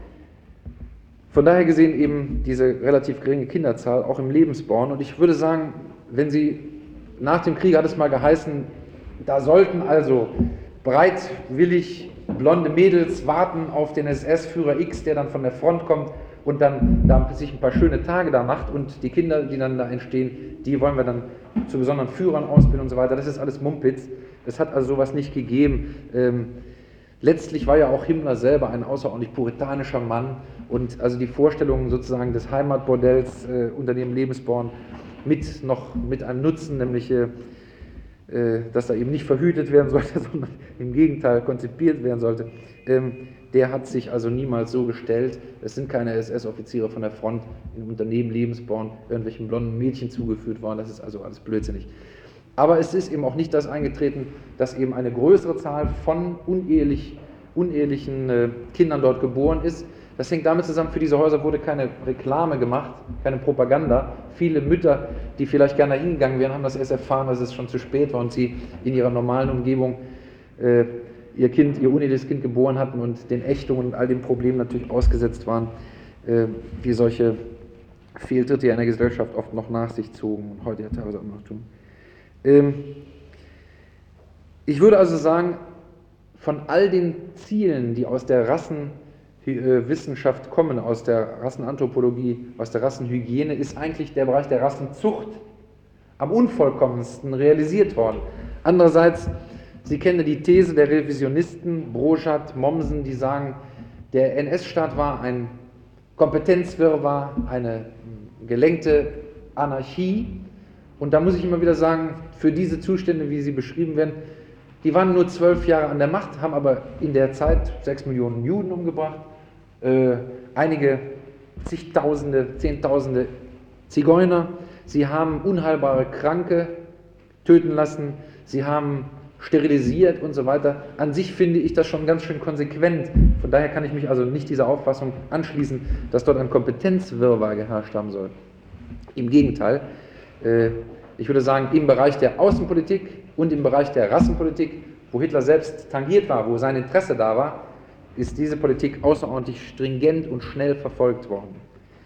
von daher gesehen eben diese relativ geringe Kinderzahl auch im Lebensborn. Und ich würde sagen, wenn Sie, nach dem Krieg hat es mal geheißen, da sollten also bereitwillig blonde Mädels warten auf den S S-Führer X, der dann von der Front kommt und dann da sich ein paar schöne Tage da macht, und die Kinder, die dann da entstehen, die wollen wir dann zu besonderen Führern ausbilden und so weiter. Das ist alles Mumpitz. Es hat also sowas nicht gegeben. Ähm, letztlich war ja auch Himmler selber ein außerordentlich puritanischer Mann, und also die Vorstellung sozusagen des Heimatbordells äh, unter dem Lebensborn mit noch mit einem Nutzen, nämlich äh, dass er eben nicht verhütet werden sollte, sondern im Gegenteil konzipiert werden sollte, ähm, der hat sich also niemals so gestellt. Es sind keine S S-Offiziere von der Front im Unternehmen Lebensborn irgendwelchen blonden Mädchen zugeführt worden, das ist also alles blödsinnig. Aber es ist eben auch nicht das eingetreten, dass eben eine größere Zahl von unehelich, unehelichen äh, Kindern dort geboren ist. Das hängt damit zusammen, für diese Häuser wurde keine Reklame gemacht, keine Propaganda. Viele Mütter, die vielleicht gerne hingegangen wären, haben das erst erfahren, dass es schon zu spät war und sie in ihrer normalen Umgebung äh, ihr Kind, ihr uneheliches Kind geboren hatten und den Ächtungen und all den Problemen natürlich ausgesetzt waren, äh, die solche Fehltritte in der Gesellschaft oft noch nach sich zogen und heute ja teilweise auch noch tun. Ähm, ich würde also sagen, von all den Zielen, die aus der Rassenwissenschaft kommen, aus der Rassenanthropologie, aus der Rassenhygiene, ist eigentlich der Bereich der Rassenzucht am unvollkommensten realisiert worden. Andererseits, Sie kennen die These der Revisionisten, Broschat, Mommsen, die sagen, der N S-Staat war ein Kompetenzwirrwarr, eine gelenkte Anarchie. Und da muss ich immer wieder sagen, für diese Zustände, wie sie beschrieben werden, die waren nur zwölf Jahre an der Macht, haben aber in der Zeit sechs Millionen Juden umgebracht, äh, einige zigtausende, zehntausende Zigeuner, sie haben unheilbare Kranke töten lassen, sie haben sterilisiert und so weiter. An sich finde ich das schon ganz schön konsequent. Von daher kann ich mich also nicht dieser Auffassung anschließen, dass dort ein Kompetenzwirrwarr geherrscht haben soll. Im Gegenteil, äh, ich würde sagen, im Bereich der Außenpolitik und im Bereich der Rassenpolitik, wo Hitler selbst tangiert war, wo sein Interesse da war, ist diese Politik außerordentlich stringent und schnell verfolgt worden.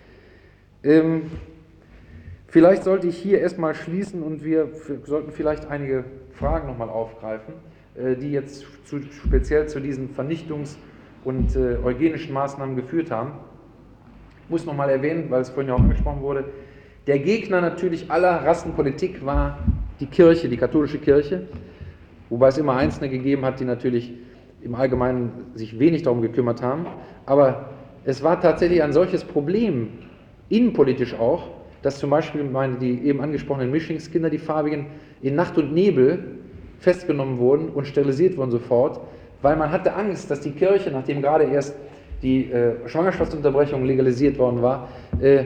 Ähm, vielleicht sollte ich hier erstmal schließen und wir sollten vielleicht einige Fragen nochmal aufgreifen, äh, die jetzt zu, speziell zu diesen Vernichtungs- und äh, eugenischen Maßnahmen geführt haben. Ich muss nochmal erwähnen, weil es vorhin ja auch angesprochen wurde, der Gegner natürlich aller Rassenpolitik war die Kirche, die katholische Kirche, wobei es immer Einzelne gegeben hat, die natürlich im Allgemeinen sich wenig darum gekümmert haben, aber es war tatsächlich ein solches Problem, innenpolitisch auch, dass zum Beispiel meine, die eben angesprochenen Mischlingskinder, die farbigen, in Nacht und Nebel festgenommen wurden und sterilisiert wurden sofort, weil man hatte Angst, dass die Kirche, nachdem gerade erst die äh, Schwangerschaftsunterbrechung legalisiert worden war, äh,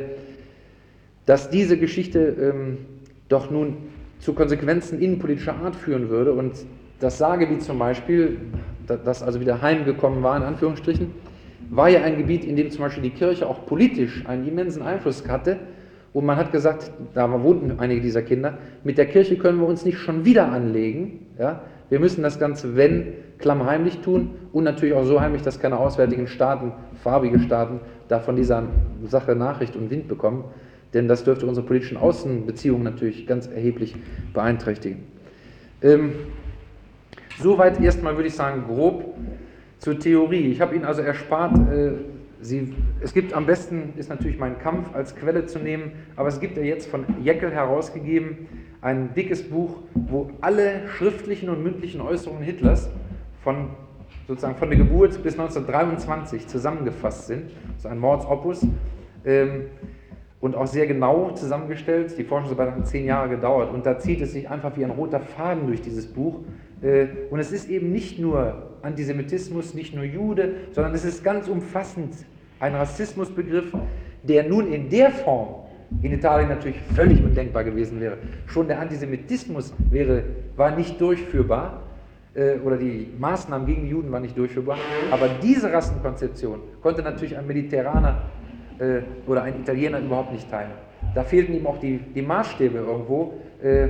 dass diese Geschichte ähm, doch nun zu Konsequenzen innenpolitischer Art führen würde. Und das Saargebiet zum Beispiel, das also wieder heimgekommen war, in Anführungsstrichen, war ja ein Gebiet, in dem zum Beispiel die Kirche auch politisch einen immensen Einfluss hatte. Und man hat gesagt, da wohnten einige dieser Kinder, mit der Kirche können wir uns nicht schon wieder anlegen. Ja? Wir müssen das Ganze, wenn, klammheimlich tun und natürlich auch so heimlich, dass keine auswärtigen Staaten, farbige Staaten, da von dieser Sache Nachricht und Wind bekommen. Denn das dürfte unsere politischen Außenbeziehungen natürlich ganz erheblich beeinträchtigen. Ähm, soweit erstmal, würde ich sagen, grob zur Theorie. Ich habe Ihnen also erspart, äh, Sie, es gibt am besten, ist natürlich Mein Kampf als Quelle zu nehmen, aber es gibt ja jetzt von Jäckel herausgegeben ein dickes Buch, wo alle schriftlichen und mündlichen Äußerungen Hitlers von, sozusagen von der Geburt bis neunzehnhundertdreiundzwanzig zusammengefasst sind. Das ist ein Mordsopus. Ähm, und auch sehr genau zusammengestellt. Die Forschungsarbeit hat zehn Jahre gedauert und da zieht es sich einfach wie ein roter Faden durch dieses Buch. Und es ist eben nicht nur Antisemitismus, nicht nur Jude, sondern es ist ganz umfassend ein Rassismusbegriff, der nun in der Form in Italien natürlich völlig undenkbar gewesen wäre. Schon der Antisemitismus wäre, war nicht durchführbar, oder die Maßnahmen gegen die Juden waren nicht durchführbar, aber diese Rassenkonzeption konnte natürlich ein Mediterraner oder ein Italiener überhaupt nicht teilen. Da fehlten ihm auch die, die Maßstäbe irgendwo. Äh,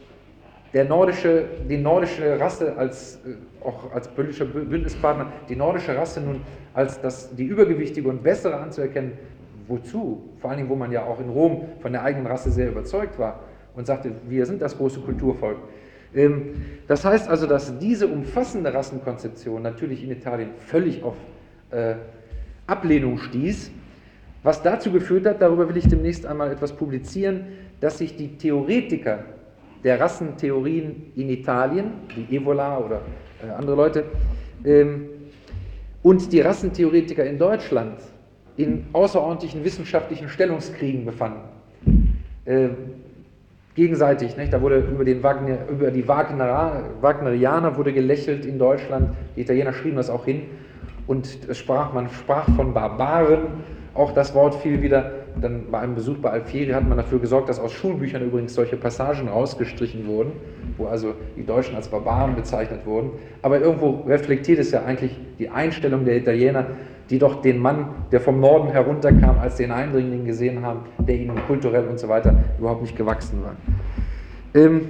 der nordische, die nordische Rasse als, äh, auch als politischer Bündnispartner, die nordische Rasse nun als das, die übergewichtige und bessere anzuerkennen, wozu? Vor allen Dingen, wo man ja auch in Rom von der eigenen Rasse sehr überzeugt war und sagte, wir sind das große Kulturvolk. Das heißt also, dass diese umfassende Rassenkonzeption natürlich in Italien völlig auf äh, Ablehnung stieß, was dazu geführt hat, darüber will ich demnächst einmal etwas publizieren, dass sich die Theoretiker der Rassentheorien in Italien, wie Evola oder äh, andere Leute, ähm, und die Rassentheoretiker in Deutschland in außerordentlichen wissenschaftlichen Stellungskriegen befanden. Äh, gegenseitig, nicht? Da wurde über, den Wagner, über die Wagner, Wagnerianer wurde gelächelt in Deutschland, die Italiener schrieben das auch hin, und es sprach, man sprach von Barbaren, auch das Wort fiel wieder. Dann bei einem Besuch bei Alfieri hat man dafür gesorgt, dass aus Schulbüchern übrigens solche Passagen rausgestrichen wurden, wo also die Deutschen als Barbaren bezeichnet wurden. Aber irgendwo reflektiert es ja eigentlich die Einstellung der Italiener, die doch den Mann, der vom Norden herunterkam, als den Eindringling gesehen haben, der ihnen kulturell und so weiter überhaupt nicht gewachsen war. Ähm,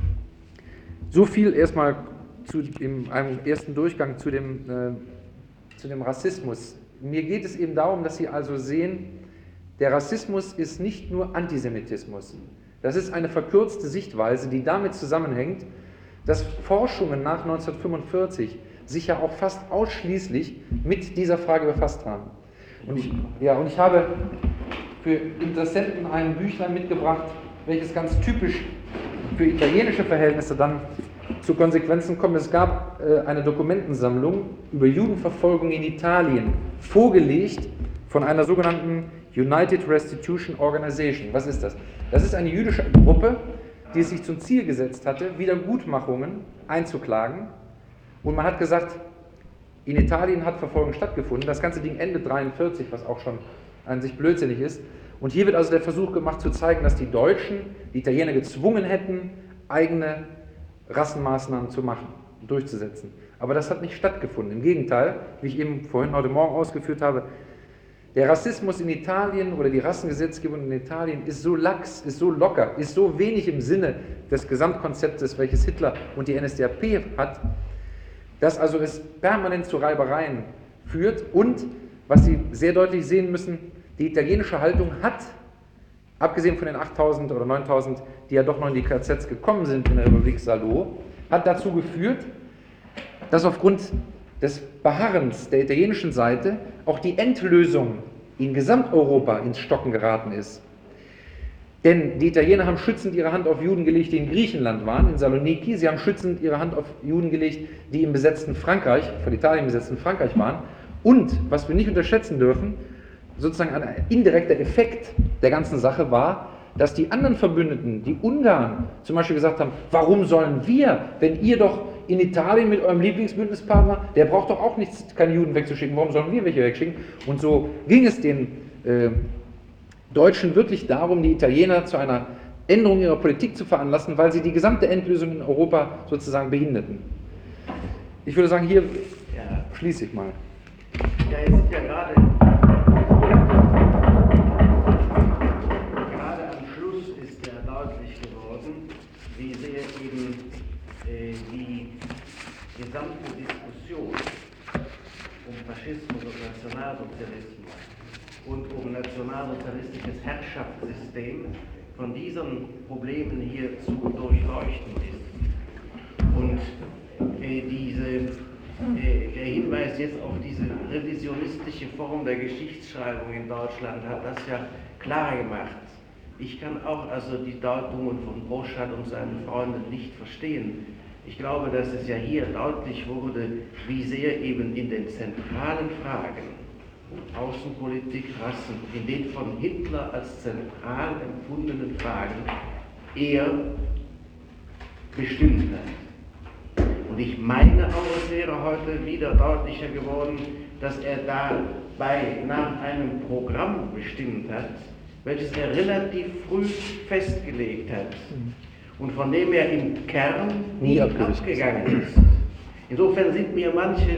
so viel erstmal zu in einem ersten Durchgang zu dem, äh, zu dem Rassismus. Mir geht es eben darum, dass Sie also sehen, der Rassismus ist nicht nur Antisemitismus. Das ist eine verkürzte Sichtweise, die damit zusammenhängt, dass Forschungen nach neunzehnhundertfünfundvierzig sich ja auch fast ausschließlich mit dieser Frage befasst haben. Und ich, ja, und ich habe für Interessenten ein Büchlein mitgebracht, welches ganz typisch für italienische Verhältnisse dann zu Konsequenzen kommt. Es gab äh, eine Dokumentensammlung über Judenverfolgung in Italien, vorgelegt von einer sogenannten United Restitution Organization. Was ist das? Das ist eine jüdische Gruppe, die es sich zum Ziel gesetzt hatte, Wiedergutmachungen einzuklagen. Und man hat gesagt, in Italien hat Verfolgung stattgefunden. Das ganze Ding endet dreiundvierzig, was auch schon an sich blödsinnig ist. Und hier wird also der Versuch gemacht zu zeigen, dass die Deutschen die Italiener gezwungen hätten, eigene Rassenmaßnahmen zu machen, durchzusetzen. Aber das hat nicht stattgefunden. Im Gegenteil, wie ich eben vorhin heute Morgen ausgeführt habe, der Rassismus in Italien oder die Rassengesetzgebung in Italien ist so lax, ist so locker, ist so wenig im Sinne des Gesamtkonzeptes, welches Hitler und die N S D A P hat, dass also es permanent zu Reibereien führt. Und, was Sie sehr deutlich sehen müssen, die italienische Haltung hat, abgesehen von den achttausend oder neuntausend, die ja doch noch in die K Zs gekommen sind in der Republik Salo, hat dazu geführt, dass aufgrund des Beharrens der italienischen Seite auch die Endlösung in Gesamteuropa ins Stocken geraten ist. Denn die Italiener haben schützend ihre Hand auf Juden gelegt, die in Griechenland waren, in Saloniki. Sie haben schützend ihre Hand auf Juden gelegt, die im besetzten Frankreich, von Italien besetzten Frankreich waren. Und, was wir nicht unterschätzen dürfen, sozusagen ein indirekter Effekt der ganzen Sache war, dass die anderen Verbündeten, die Ungarn, zum Beispiel gesagt haben, warum sollen wir, wenn ihr doch in Italien mit eurem Lieblingsbündnispartner, der braucht doch auch nichts, keine Juden wegzuschicken, warum sollen wir welche wegschicken? Und so ging es den äh, Deutschen wirklich darum, die Italiener zu einer Änderung ihrer Politik zu veranlassen, weil sie die gesamte Endlösung in Europa sozusagen behinderten. Ich würde sagen, hier ja. Schließe ich mal. Ja, jetzt sind ja gerade, gerade am Schluss ist ja deutlich geworden, wie sehr eben äh, die gesamte Diskussion um Faschismus und Nationalsozialismus und um nationalsozialistisches Herrschaftssystem von diesen Problemen hier zu durchleuchten ist. Und äh, diese, äh, der Hinweis jetzt auf diese revisionistische Form der Geschichtsschreibung in Deutschland hat das ja klar gemacht. Ich kann auch also die Deutungen von Borchardt und seinen Freunden nicht verstehen. Ich glaube, dass es ja hier deutlich wurde, wie sehr eben in den zentralen Fragen Außenpolitik, Rassen, in den von Hitler als zentral empfundenen Fragen er bestimmt hat. Und ich meine auch, es wäre heute wieder deutlicher geworden, dass er dabei nach einem Programm bestimmt hat, welches er relativ früh festgelegt hat und von dem er im Kern nie abgegangen ist. Insofern sind mir manche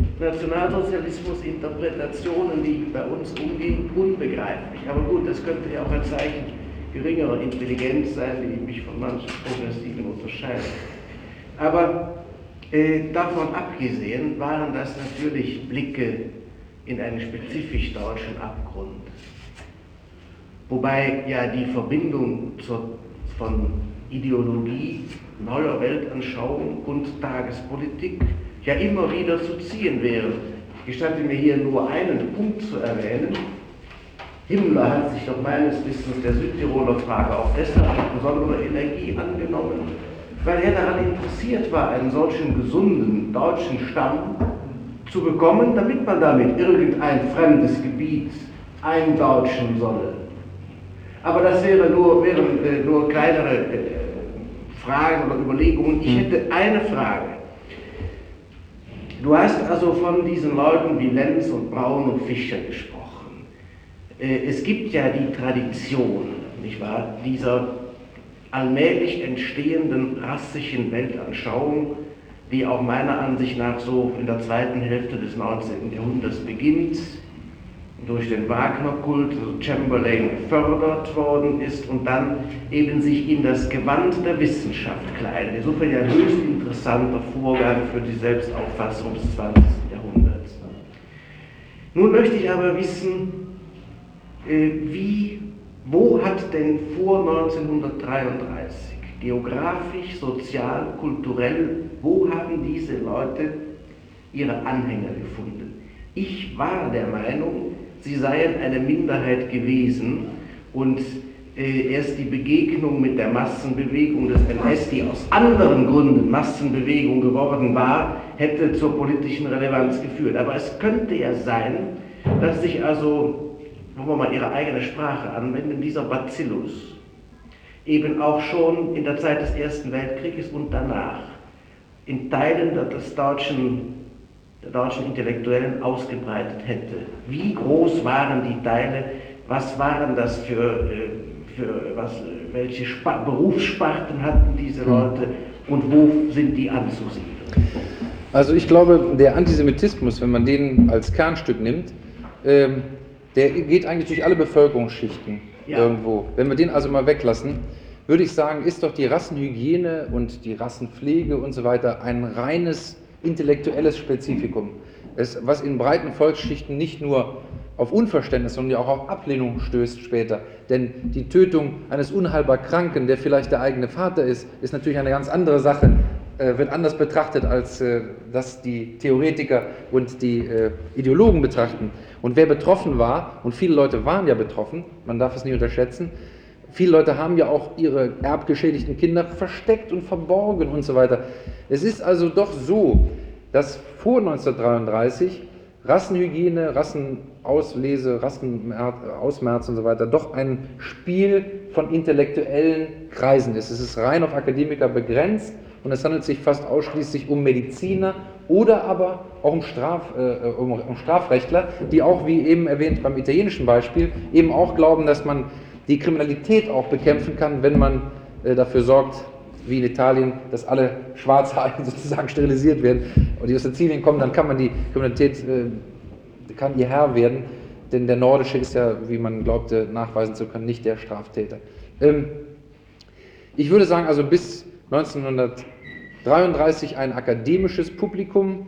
Nationalsozialismus-Interpretationen, die bei uns umgehen, unbegreiflich. Aber gut, das könnte ja auch ein Zeichen geringerer Intelligenz sein, die mich von manchen Progressiven unterscheidet. Aber äh, davon abgesehen waren das natürlich Blicke in einen spezifisch deutschen Abgrund. Wobei ja die Verbindung zur, von Ideologie, neuer Weltanschauung und Tagespolitik ja immer wieder zu ziehen wären. Ich gestatte mir hier nur einen Punkt zu erwähnen. Himmler hat sich doch meines Wissens der Südtiroler Frage auch deshalb mit besonderer Energie angenommen, weil er daran interessiert war, einen solchen gesunden deutschen Stamm zu bekommen, damit man damit irgendein fremdes Gebiet eindeutschen solle. Aber das wäre nur, wären äh, nur kleinere äh, Fragen oder Überlegungen. Ich hätte eine Frage. Du hast also von diesen Leuten wie Lenz und Braun und Fischer gesprochen. Äh, es gibt ja die Tradition, nicht wahr, dieser allmählich entstehenden rassischen Weltanschauung, die auch meiner Ansicht nach so in der zweiten Hälfte des neunzehnten Jahrhunderts beginnt, durch den Wagner-Kult, also Chamberlain, gefördert worden ist und dann eben sich in das Gewand der Wissenschaft kleidet. Insofern ja ein höchst interessanter Vorgang für die Selbstauffassung des zwanzigsten Jahrhunderts. Nun möchte ich aber wissen, wie, wo hat denn vor neunzehnhundertdreiunddreißig, geografisch, sozial, kulturell, wo haben diese Leute ihre Anhänger gefunden? Ich war der Meinung, sie seien eine Minderheit gewesen und äh, erst die Begegnung mit der Massenbewegung des N S, die aus anderen Gründen Massenbewegung geworden war, hätte zur politischen Relevanz geführt. Aber es könnte ja sein, dass sich also, wollen wir mal ihre eigene Sprache anwenden, dieser Bacillus eben auch schon in der Zeit des Ersten Weltkrieges und danach in Teilen des deutschen der deutschen Intellektuellen ausgebreitet hätte. Wie groß waren die Teile, was waren das für, für was, welche Sp- Berufssparten hatten diese Leute und wo sind die anzusiedeln? Also ich glaube, der Antisemitismus, wenn man den als Kernstück nimmt, ähm, der geht eigentlich durch alle Bevölkerungsschichten ja. irgendwo. Wenn wir den also mal weglassen, würde ich sagen, ist doch die Rassenhygiene und die Rassenpflege und so weiter ein reines intellektuelles Spezifikum, es, was in breiten Volksschichten nicht nur auf Unverständnis, sondern ja auch auf Ablehnung stößt später. Denn die Tötung eines unheilbar Kranken, der vielleicht der eigene Vater ist, ist natürlich eine ganz andere Sache, äh, wird anders betrachtet, als äh, das die Theoretiker und die äh, Ideologen betrachten. Und wer betroffen war, und viele Leute waren ja betroffen, man darf es nicht unterschätzen, viele Leute haben ja auch ihre erbgeschädigten Kinder versteckt und verborgen und so weiter. Es ist also doch so, dass vor neunzehnhundertdreiunddreißig Rassenhygiene, Rassenauslese, Rassenausmerz und so weiter doch ein Spiel von intellektuellen Kreisen ist. Es ist rein auf Akademiker begrenzt und es handelt sich fast ausschließlich um Mediziner oder aber auch um, Straf, äh, um, um Strafrechtler, die auch, wie eben erwähnt beim italienischen Beispiel, eben auch glauben, dass man die Kriminalität auch bekämpfen kann, wenn man äh, dafür sorgt, wie in Italien, dass alle Schwarzhaarigen sozusagen sterilisiert werden und die aus Sizilien kommen, dann kann man die Kriminalität, äh, kann ihr Herr werden, denn der Nordische ist ja, wie man glaubte, nachweisen zu können, nicht der Straftäter. Ähm, ich würde sagen, also bis neunzehnhundertdreiunddreißig ein akademisches Publikum,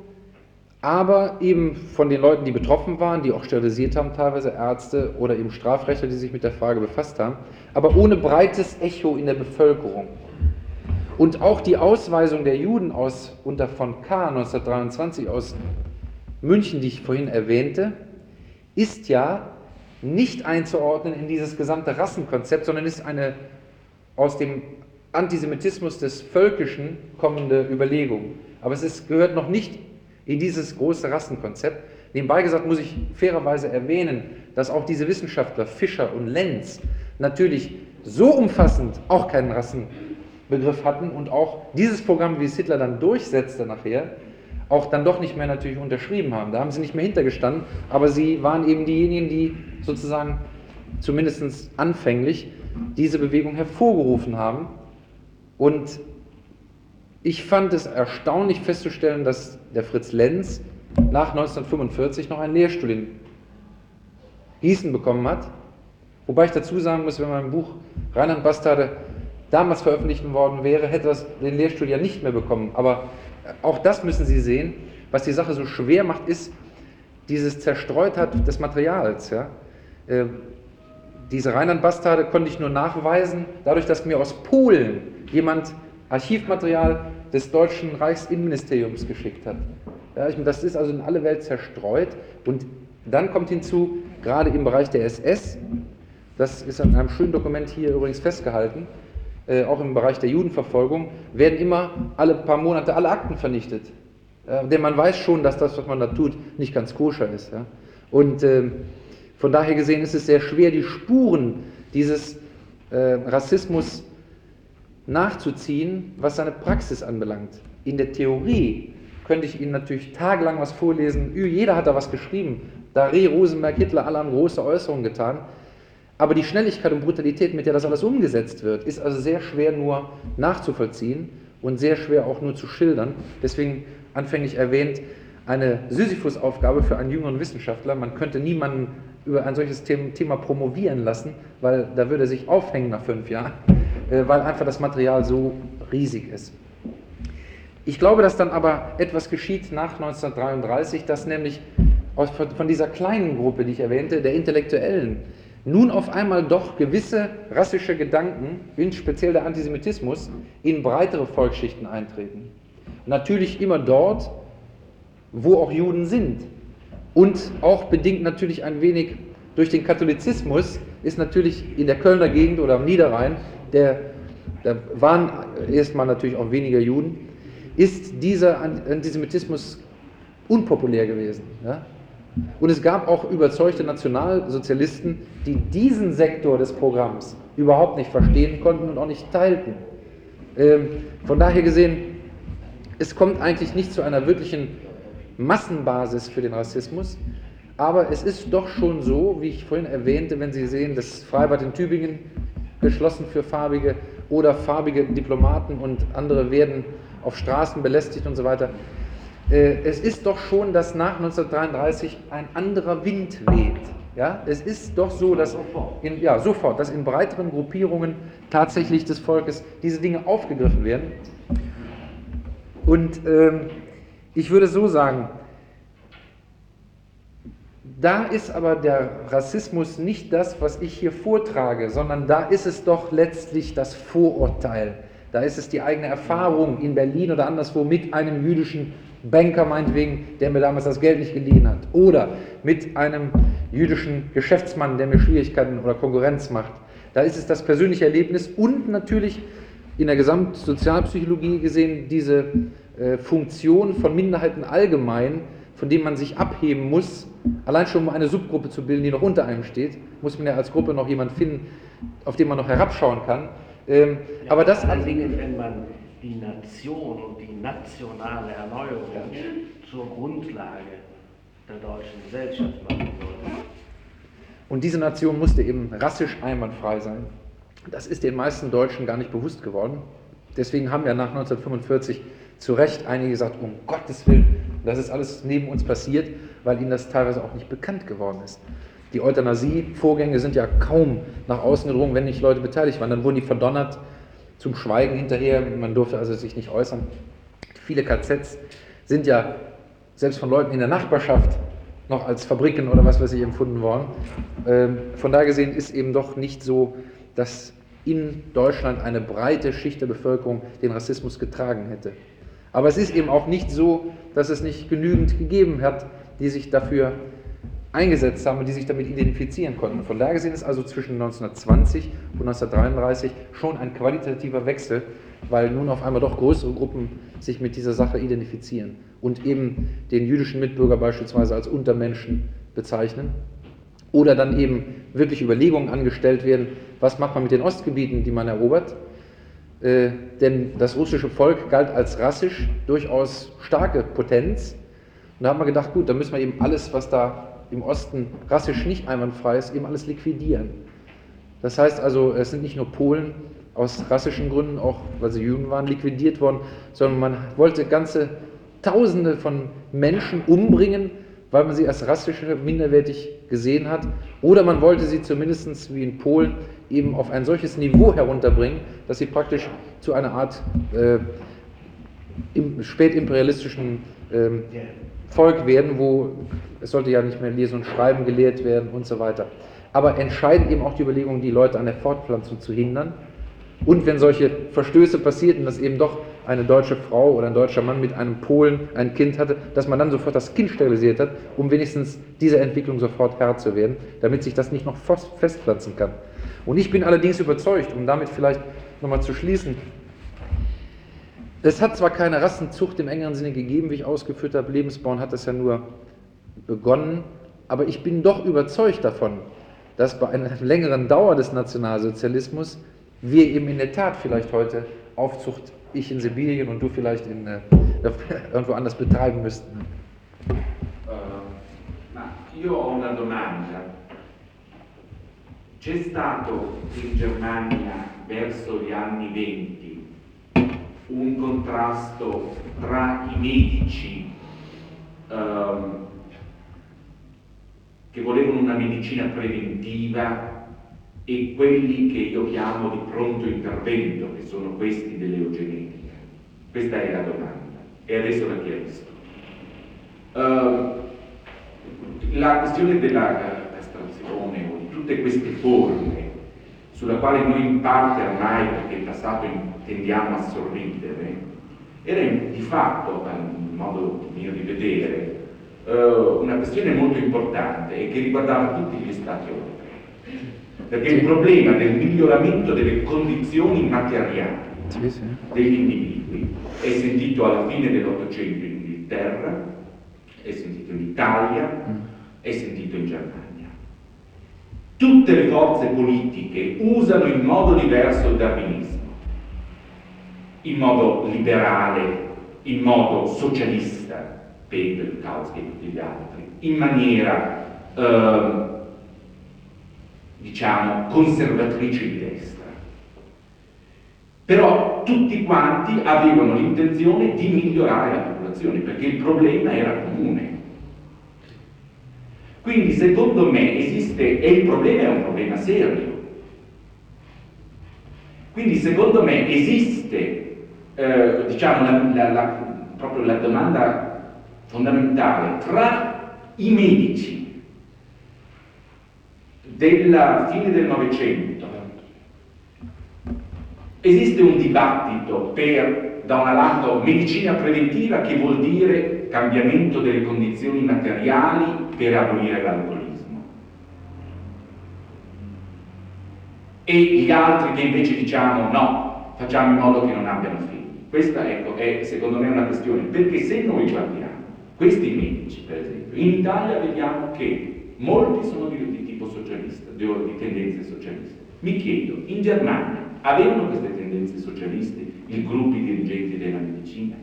aber eben von den Leuten, die betroffen waren, die auch sterilisiert haben, teilweise Ärzte oder eben Strafrechtler, die sich mit der Frage befasst haben, aber ohne breites Echo in der Bevölkerung. Und auch die Ausweisung der Juden aus unter von Kahr neunzehnhundertdreiundzwanzig aus München, die ich vorhin erwähnte, ist ja nicht einzuordnen in dieses gesamte Rassenkonzept, sondern ist eine aus dem Antisemitismus des Völkischen kommende Überlegung. Aber es ist, gehört noch nicht in dieses große Rassenkonzept. Nebenbei gesagt muss ich fairerweise erwähnen, dass auch diese Wissenschaftler Fischer und Lenz natürlich so umfassend auch keinen Rassenbegriff hatten und auch dieses Programm, wie es Hitler dann durchsetzte nachher, auch dann doch nicht mehr natürlich unterschrieben haben. Da haben sie nicht mehr hintergestanden, aber sie waren eben diejenigen, die sozusagen zumindest anfänglich diese Bewegung hervorgerufen haben. Und ich fand es erstaunlich festzustellen, dass der Fritz Lenz nach neunzehnhundertfünfundvierzig noch einen Lehrstuhl in Gießen bekommen hat. Wobei ich dazu sagen muss, wenn mein Buch Rheinland-Bastarde damals veröffentlicht worden wäre, hätte das den Lehrstuhl ja nicht mehr bekommen. Aber auch das müssen Sie sehen. Was die Sache so schwer macht, ist dieses Zerstreutheit des Materials. Ja? diese Rheinland-Bastarde konnte ich nur nachweisen, dadurch, dass mir aus Polen jemand Archivmaterial des deutschen Reichsinnenministeriums geschickt hat. Ja, ich, das ist also in alle Welt zerstreut. Und dann kommt hinzu, gerade im Bereich der S S, das ist in einem schönen Dokument hier übrigens festgehalten, äh, auch im Bereich der Judenverfolgung, werden immer alle paar Monate alle Akten vernichtet. Äh, denn man weiß schon, dass das, was man da tut, nicht ganz koscher ist. Ja? Und äh, von daher gesehen ist es sehr schwer, die Spuren dieses äh, Rassismus nachzuziehen, was seine Praxis anbelangt. In der Theorie könnte ich Ihnen natürlich tagelang was vorlesen, jeder hat da was geschrieben, Daré, Rosenberg, Hitler, alle haben große Äußerungen getan, aber die Schnelligkeit und Brutalität, mit der das alles umgesetzt wird, ist also sehr schwer nur nachzuvollziehen und sehr schwer auch nur zu schildern. Deswegen anfänglich erwähnt, eine Sisyphus-Aufgabe für einen jüngeren Wissenschaftler. Man könnte niemanden über ein solches Thema promovieren lassen, weil da würde er sich aufhängen nach fünf Jahren, weil einfach das Material so riesig ist. Ich glaube, dass dann aber etwas geschieht nach neunzehnhundertdreiunddreißig, dass nämlich von dieser kleinen Gruppe, die ich erwähnte, der Intellektuellen, nun auf einmal doch gewisse rassische Gedanken, speziell der Antisemitismus, in breitere Volksschichten eintreten. Natürlich immer dort, wo auch Juden sind. Und auch bedingt natürlich ein wenig durch den Katholizismus ist natürlich in der Kölner Gegend oder am Niederrhein, der, da waren erstmal natürlich auch weniger Juden, ist dieser Antisemitismus unpopulär gewesen. Ja? Und es gab auch überzeugte Nationalsozialisten, die diesen Sektor des Programms überhaupt nicht verstehen konnten und auch nicht teilten. Ähm, von daher gesehen, es kommt eigentlich nicht zu einer wirklichen Massenbasis für den Rassismus, aber es ist doch schon so, wie ich vorhin erwähnte, wenn Sie sehen, das Freibad in Tübingen geschlossen für Farbige oder farbige Diplomaten und andere werden auf Straßen belästigt und so weiter. Es ist doch schon, dass nach neunzehnhundertdreiunddreißig ein anderer Wind weht. Ja? Es ist doch so, dass in, ja, sofort, dass in breiteren Gruppierungen tatsächlich des Volkes diese Dinge aufgegriffen werden. Und ähm, ich würde so sagen, da ist aber der Rassismus nicht das, was ich hier vortrage, sondern da ist es doch letztlich das Vorurteil. Da ist es die eigene Erfahrung in Berlin oder anderswo mit einem jüdischen Banker meinetwegen, der mir damals das Geld nicht geliehen hat. Oder mit einem jüdischen Geschäftsmann, der mir Schwierigkeiten oder Konkurrenz macht. Da ist es das persönliche Erlebnis und natürlich in der Gesamtsozialpsychologie gesehen diese äh, Funktion von Minderheiten allgemein, von dem man sich abheben muss, allein schon um eine Subgruppe zu bilden, die noch unter einem steht, muss man ja als Gruppe noch jemanden finden, auf den man noch herabschauen kann. Ähm, ja, aber das vor allen Dingen, wenn man die Nation und die nationale Erneuerung zur Grundlage der deutschen Gesellschaft machen soll. Und diese Nation musste eben rassisch einwandfrei sein. Das ist den meisten Deutschen gar nicht bewusst geworden. Deswegen haben ja nach neunzehnhundertfünfundvierzig zu Recht einige gesagt, um Gottes Willen, das ist alles neben uns passiert, weil ihnen das teilweise auch nicht bekannt geworden ist. Die Euthanasie-Vorgänge sind ja kaum nach außen gedrungen, wenn nicht Leute beteiligt waren. Dann wurden die verdonnert zum Schweigen hinterher, man durfte also sich nicht äußern. Viele K Zs sind ja selbst von Leuten in der Nachbarschaft noch als Fabriken oder was weiß ich empfunden worden. Ähm, von daher gesehen ist eben doch nicht so, dass in Deutschland eine breite Schicht der Bevölkerung den Rassismus getragen hätte. Aber es ist eben auch nicht so, dass es nicht genügend gegeben hat, die sich dafür eingesetzt haben und die sich damit identifizieren konnten. Von daher gesehen ist also zwischen neunzehnhundertzwanzig und neunzehnhundertdreiunddreißig schon ein qualitativer Wechsel, weil nun auf einmal doch größere Gruppen sich mit dieser Sache identifizieren und eben den jüdischen Mitbürger beispielsweise als Untermenschen bezeichnen oder dann eben wirklich Überlegungen angestellt werden, was macht man mit den Ostgebieten, die man erobert. Äh, denn das russische Volk galt als rassisch durchaus starke Potenz. Und da haben wir gedacht, gut, da müssen wir eben alles, was da im Osten rassisch nicht einwandfrei ist, eben alles liquidieren. Das heißt also, es sind nicht nur Polen aus rassischen Gründen, auch weil sie Juden waren, liquidiert worden, sondern man wollte ganze Tausende von Menschen umbringen, weil man sie als rassisch minderwertig gesehen hat, oder man wollte sie zumindest, wie in Polen, eben auf ein solches Niveau herunterbringen, dass sie praktisch zu einer Art äh, im, spätimperialistischen äh, Volk werden, wo es sollte ja nicht mehr Lesen und Schreiben gelehrt werden und so weiter. Aber entscheidend eben auch die Überlegung, die Leute an der Fortpflanzung zu hindern. Und wenn solche Verstöße passierten, dass eben doch eine deutsche Frau oder ein deutscher Mann mit einem Polen ein Kind hatte, dass man dann sofort das Kind sterilisiert hat, um wenigstens dieser Entwicklung sofort Herr zu werden, damit sich das nicht noch festpflanzen kann. Und ich bin allerdings überzeugt, um damit vielleicht nochmal zu schließen, es hat zwar keine Rassenzucht im engeren Sinne gegeben, wie ich ausgeführt habe, Lebensborn hat es ja nur begonnen, aber ich bin doch überzeugt davon, dass bei einer längeren Dauer des Nationalsozialismus wir eben in der Tat vielleicht heute Aufzucht, ich in Sibirien und du vielleicht in, äh, irgendwo anders betreiben müssten. Uh, ma io ho una domanda. C'è stato in Germania verso gli anni venti un contrasto tra i medici um, che volevano una medicina preventiva e quelli che io chiamo di pronto intervento, che sono questi dell'eugenetica? Questa è la domanda e adesso la chiarisco. Uh, la questione della castrazione o di tutte queste forme sulla quale noi in parte ormai, perché il passato tendiamo a sorridere, era di fatto, a modo mio di vedere, uh, una questione molto importante e che riguardava tutti gli Stati europei. Perché il problema del miglioramento delle condizioni materiali Sì, sì. degli individui è sentito alla fine dell'Ottocento in Inghilterra, è sentito in Italia, è sentito in Germania. Tutte le forze politiche usano in modo diverso il darwinismo, in modo liberale, in modo socialista, Pegel, Kautsky e tutti gli altri, in maniera eh, diciamo conservatrice di destra. Però tutti quanti avevano l'intenzione di migliorare la popolazione, perché il problema era comune. Quindi secondo me esiste, e il problema è un problema serio, quindi secondo me esiste, eh, diciamo, la, la, la, proprio la domanda fondamentale tra i medici della fine del Novecento. Esiste un dibattito per, da un lato, medicina preventiva, che vuol dire cambiamento delle condizioni materiali per abolire l'alcolismo, e gli altri che invece diciamo no, facciamo in modo che non abbiano figli. Questa, ecco, è secondo me una questione, perché se noi guardiamo questi medici, per esempio, in Italia vediamo che molti sono di, di tipo socialista, di, di tendenze socialiste. Mi chiedo, in Germania avevano queste tendenze socialiste i gruppi dirigenti della medicina?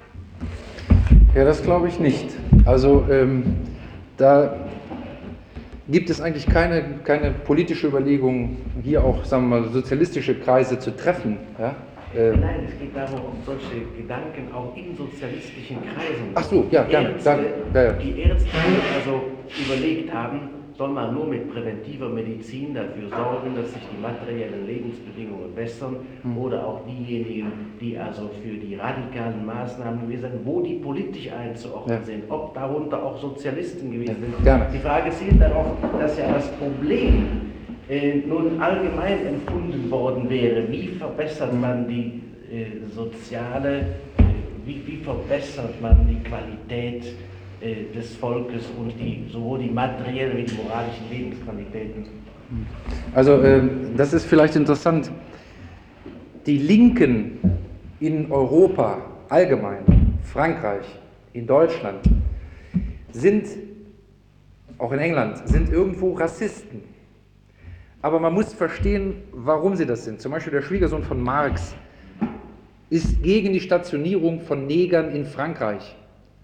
Ja, das glaube ich nicht. Also ähm, da gibt es eigentlich keine, keine politische Überlegung, hier auch, sagen wir mal, sozialistische Kreise zu treffen. Ja? Äh, Nein, es geht darum, ob solche Gedanken auch in sozialistischen Kreisen. Ach so, ja, gerne. Ärzte, Danke. Ja, ja. Die Ärzte also überlegt haben, soll man nur mit präventiver Medizin dafür sorgen, dass sich die materiellen Lebensbedingungen bessern, mhm. oder auch diejenigen, die also für die radikalen Maßnahmen gewesen sind, wo die politisch einzuordnen ja. sind, ob darunter auch Sozialisten gewesen sind. Gerne. Die Frage zielt darauf, dass ja das Problem äh, nun allgemein empfunden worden wäre, wie verbessert mhm. man die äh, soziale, äh, wie, wie verbessert man die Qualität des Volkes und die, sowohl die materiellen wie die moralischen Lebensqualitäten. Also äh, das ist vielleicht interessant. Die Linken in Europa allgemein, Frankreich, in Deutschland, sind, auch in England, sind irgendwo Rassisten. Aber man muss verstehen, warum sie das sind. Zum Beispiel der Schwiegersohn von Marx ist gegen die Stationierung von Negern in Frankreich,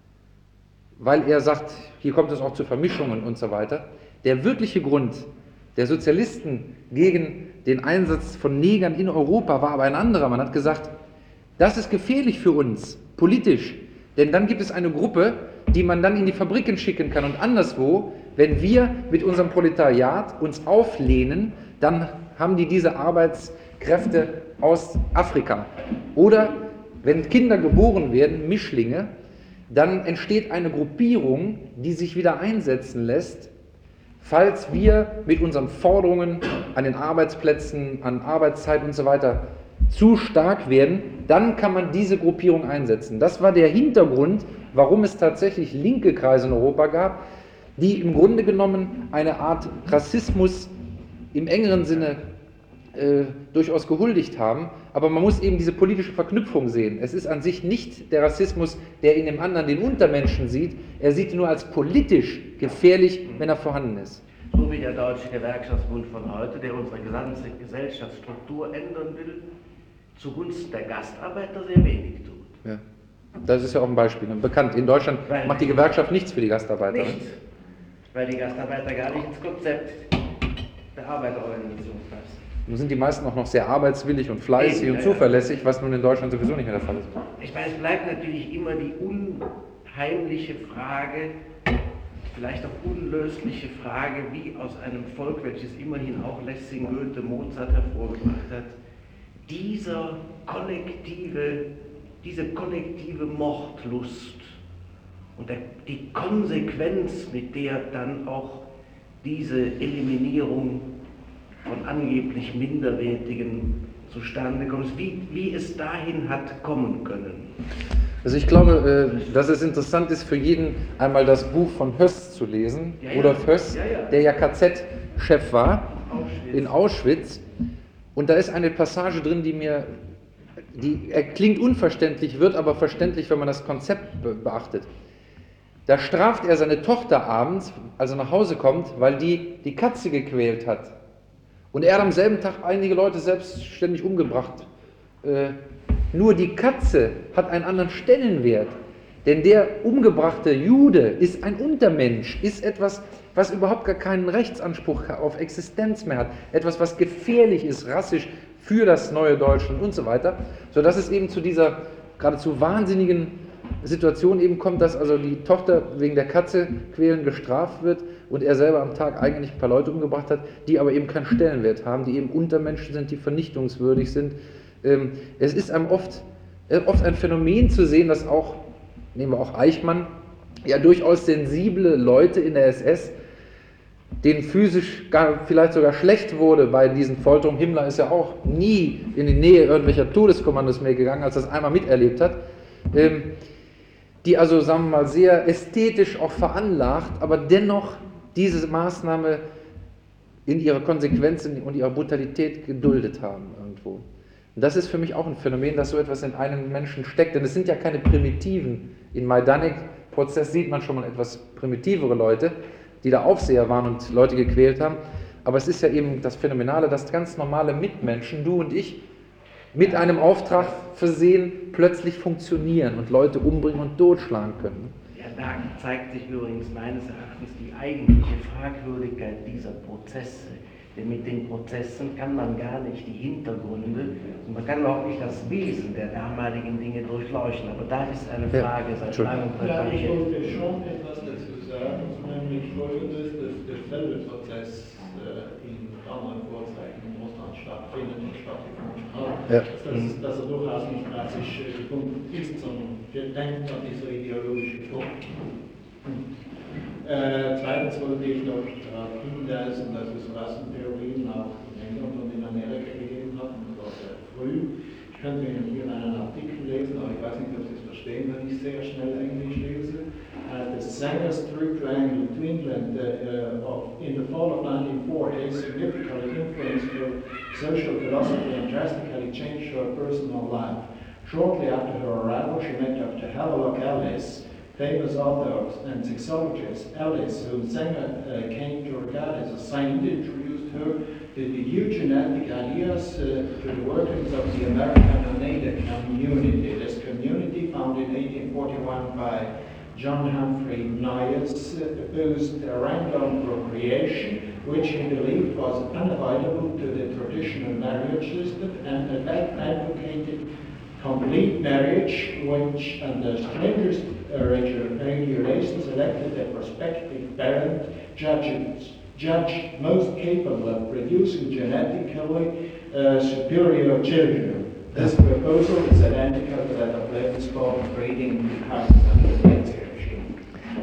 weil er sagt, hier kommt es auch zu Vermischungen und so weiter. Der wirkliche Grund der Sozialisten gegen den Einsatz von Negern in Europa war aber ein anderer. Man hat gesagt, das ist gefährlich für uns, politisch, denn dann gibt es eine Gruppe, die man dann in die Fabriken schicken kann und anderswo, wenn wir mit unserem Proletariat uns auflehnen, dann haben die diese Arbeitskräfte aus Afrika. Oder wenn Kinder geboren werden, Mischlinge, dann entsteht eine Gruppierung, die sich wieder einsetzen lässt, falls wir mit unseren Forderungen an den Arbeitsplätzen, an Arbeitszeit und so weiter zu stark werden, dann kann man diese Gruppierung einsetzen. Das war der Hintergrund, warum es tatsächlich linke Kreise in Europa gab, die im Grunde genommen eine Art Rassismus im engeren Sinne äh, durchaus gehuldigt haben. Aber man muss eben diese politische Verknüpfung sehen. Es ist an sich nicht der Rassismus, der in dem anderen den Untermenschen sieht. Er sieht ihn nur als politisch gefährlich, wenn er vorhanden ist. So wie der Deutsche Gewerkschaftsbund von heute, der unsere gesamte Gesellschaftsstruktur ändern will, zugunsten der Gastarbeiter sehr wenig tut. Ja. Das ist ja auch ein Beispiel. Bekannt, in Deutschland weil macht die Gewerkschaft nichts für die Gastarbeiter. Nichts, weil die Gastarbeiter gar nicht ins Konzept der Arbeiterorganisation passen. Nun sind die meisten auch noch sehr arbeitswillig und fleißig Eben, und ja, zuverlässig, was nun in Deutschland sowieso nicht mehr der Fall ist. Ich meine, es bleibt natürlich immer die unheimliche Frage, vielleicht auch unlösliche Frage, wie aus einem Volk, welches immerhin auch Lessing, Goethe, Mozart hervorgebracht hat, dieser kollektive, diese kollektive Mordlust und der, die Konsequenz, mit der dann auch diese Eliminierung von angeblich Minderwertigen zustande kommt, wie, wie es dahin hat kommen können. Also ich glaube, dass es interessant ist für jeden, einmal das Buch von Höss zu lesen, ja, ja. Rudolf Höss, ja, ja. der ja K Z-Chef war Auschwitz. in Auschwitz. Und da ist eine Passage drin, die mir, die klingt unverständlich, wird aber verständlich, wenn man das Konzept be- beachtet. Da straft er seine Tochter abends, als er nach Hause kommt, weil die die Katze gequält hat. Und er hat am selben Tag einige Leute selbstständig umgebracht. Äh, nur die Katze hat einen anderen Stellenwert. Denn der umgebrachte Jude ist ein Untermensch, ist etwas, was überhaupt gar keinen Rechtsanspruch auf Existenz mehr hat. Etwas, was gefährlich ist, rassisch für das neue Deutschland und so weiter. Sodass es eben zu dieser geradezu wahnsinnigen Situation eben kommt, dass also die Tochter wegen der Katze quälen gestraft wird und er selber am Tag eigentlich ein paar Leute umgebracht hat, die aber eben keinen Stellenwert haben, die eben Untermenschen sind, die vernichtungswürdig sind. Es ist einem oft, oft ein Phänomen zu sehen, dass auch, nehmen wir auch Eichmann, ja durchaus sensible Leute in der S S, denen physisch gar, vielleicht sogar schlecht wurde bei diesen Folterungen. Himmler ist ja auch nie in die Nähe irgendwelcher Todeskommandos mehr gegangen, als er das einmal miterlebt hat. Die also, sagen wir mal, sehr ästhetisch auch veranlagt, aber dennoch diese Maßnahme in ihrer Konsequenz und ihrer Brutalität geduldet haben irgendwo. Und das ist für mich auch ein Phänomen, dass so etwas in einem Menschen steckt, denn es sind ja keine Primitiven. Im Majdanek-Prozess sieht man schon mal etwas primitivere Leute, die da Aufseher waren und Leute gequält haben, aber es ist ja eben das Phänomenale, dass ganz normale Mitmenschen, du und ich, mit einem Auftrag versehen, plötzlich funktionieren und Leute umbringen und totschlagen können. Ja, da zeigt sich übrigens meines Erachtens die eigentliche Fragwürdigkeit dieser Prozesse. Denn mit den Prozessen kann man gar nicht die Hintergründe und man kann auch nicht das Wesen der damaligen Dinge durchleuchten. Aber da ist eine Frage ja, seit langem präpariert. Ja, ich wollte schon etwas dazu sagen, nämlich folgendes, dass derselbe Prozess äh, in anderen Vorzeichen in Russland stattfindet und stattgefunden hat, ja. dass, dass er durchaus nicht klassisch äh, gefunden ist, sondern wir denken an dieser ideologische Punkt. Äh, zweitens wollte ich noch darauf hinweisen, dass es Rassentheorien auch in England und in Amerika gegeben hat, und zwar sehr früh. Ich könnte Ihnen hier einen Artikel lesen, aber ich weiß nicht, ob Sie es verstehen, wenn ich sehr schnell Englisch lese. Uh, the Sanger's trip to England, to England uh, uh, of, in the fall of nineteen forty significantly influenced her social philosophy and drastically changed her personal life. Shortly after her arrival, she met Doctor Havelock Ellis, famous author and sexologist. Ellis, whom Sanger uh, came to regard as a saint, introduced her to the eugenetic ideas uh, to the workings of the American Oneida community. This community, founded in eighteen forty-one by John Humphrey Nias, uh, opposed random procreation, which he believed was unavoidable to the traditional marriage system, and advocated complete marriage, which under strangest uh, regulations elected a prospective parent judge, judge most capable of producing genetically uh, superior children. This proposal is identical to that of Levin's called breeding houses and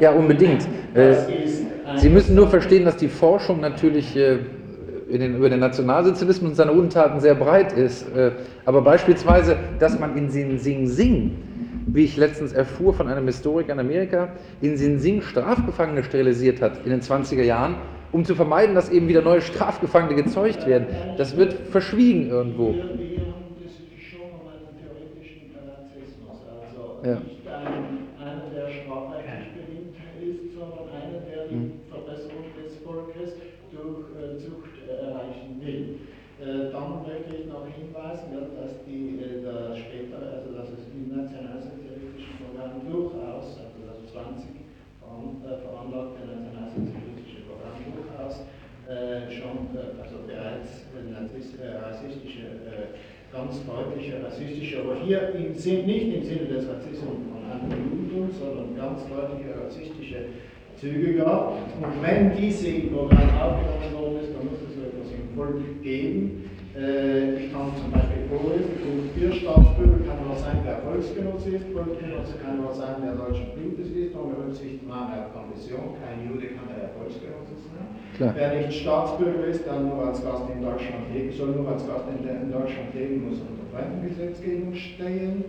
Ja, unbedingt. Das Äh, ist ein Sie müssen nur verstehen, dass die Forschung natürlich äh, in den, über den Nationalsozialismus und seine Untaten sehr breit ist. Äh, aber beispielsweise, dass man in Sing Sing Sing, wie ich letztens erfuhr von einem Historiker in Amerika, in Sing Sing Strafgefangene sterilisiert hat in den zwanziger Jahren, um zu vermeiden, dass eben wieder neue Strafgefangene gezeugt werden. Das wird verschwiegen irgendwo. Wir, wir haben das schon um einen theoretischen Narzissmus, also Ja. nicht einen, einen, der strafrechtlich bedingt ist, sondern einen, der die Verbesserung des Volkes durch äh, Zucht äh, erreichen will. Äh, dann möchte ich noch hinweisen, ja, dass die, äh, das spätere, also dass es im nationalsozialistischen Programm durchaus, also das zwanzig veran, äh, veranlagte nationalsozialistische Programm durchaus äh, schon, äh, also bereits äh, nazis, äh, rassistische, äh, ganz deutliche rassistische, aber hier im Sinn, nicht im Sinne des Rassismus von Anti-Judentum, sondern ganz deutliche rassistische Züge gab. Und wenn diese im Programm aufgenommen worden ist, dann muss es so etwas im Volk geben. Äh, ich kann zum Beispiel vorlesen, Punkt vier, Staatsbürger kann nur sein, der Volksgenosse ist, Volksgenosse kann nur sein, der deutschen Blutes ist, ohne Rücksichtnahme auf Konfession, kein Jude kann der Volksgenosse sein. Klar. Wer nicht Staatsbürger ist, dann nur als Gast in Deutschland leben, soll nur als Gast in, in Deutschland leben, muss unter Fremdengesetzgebung stehen.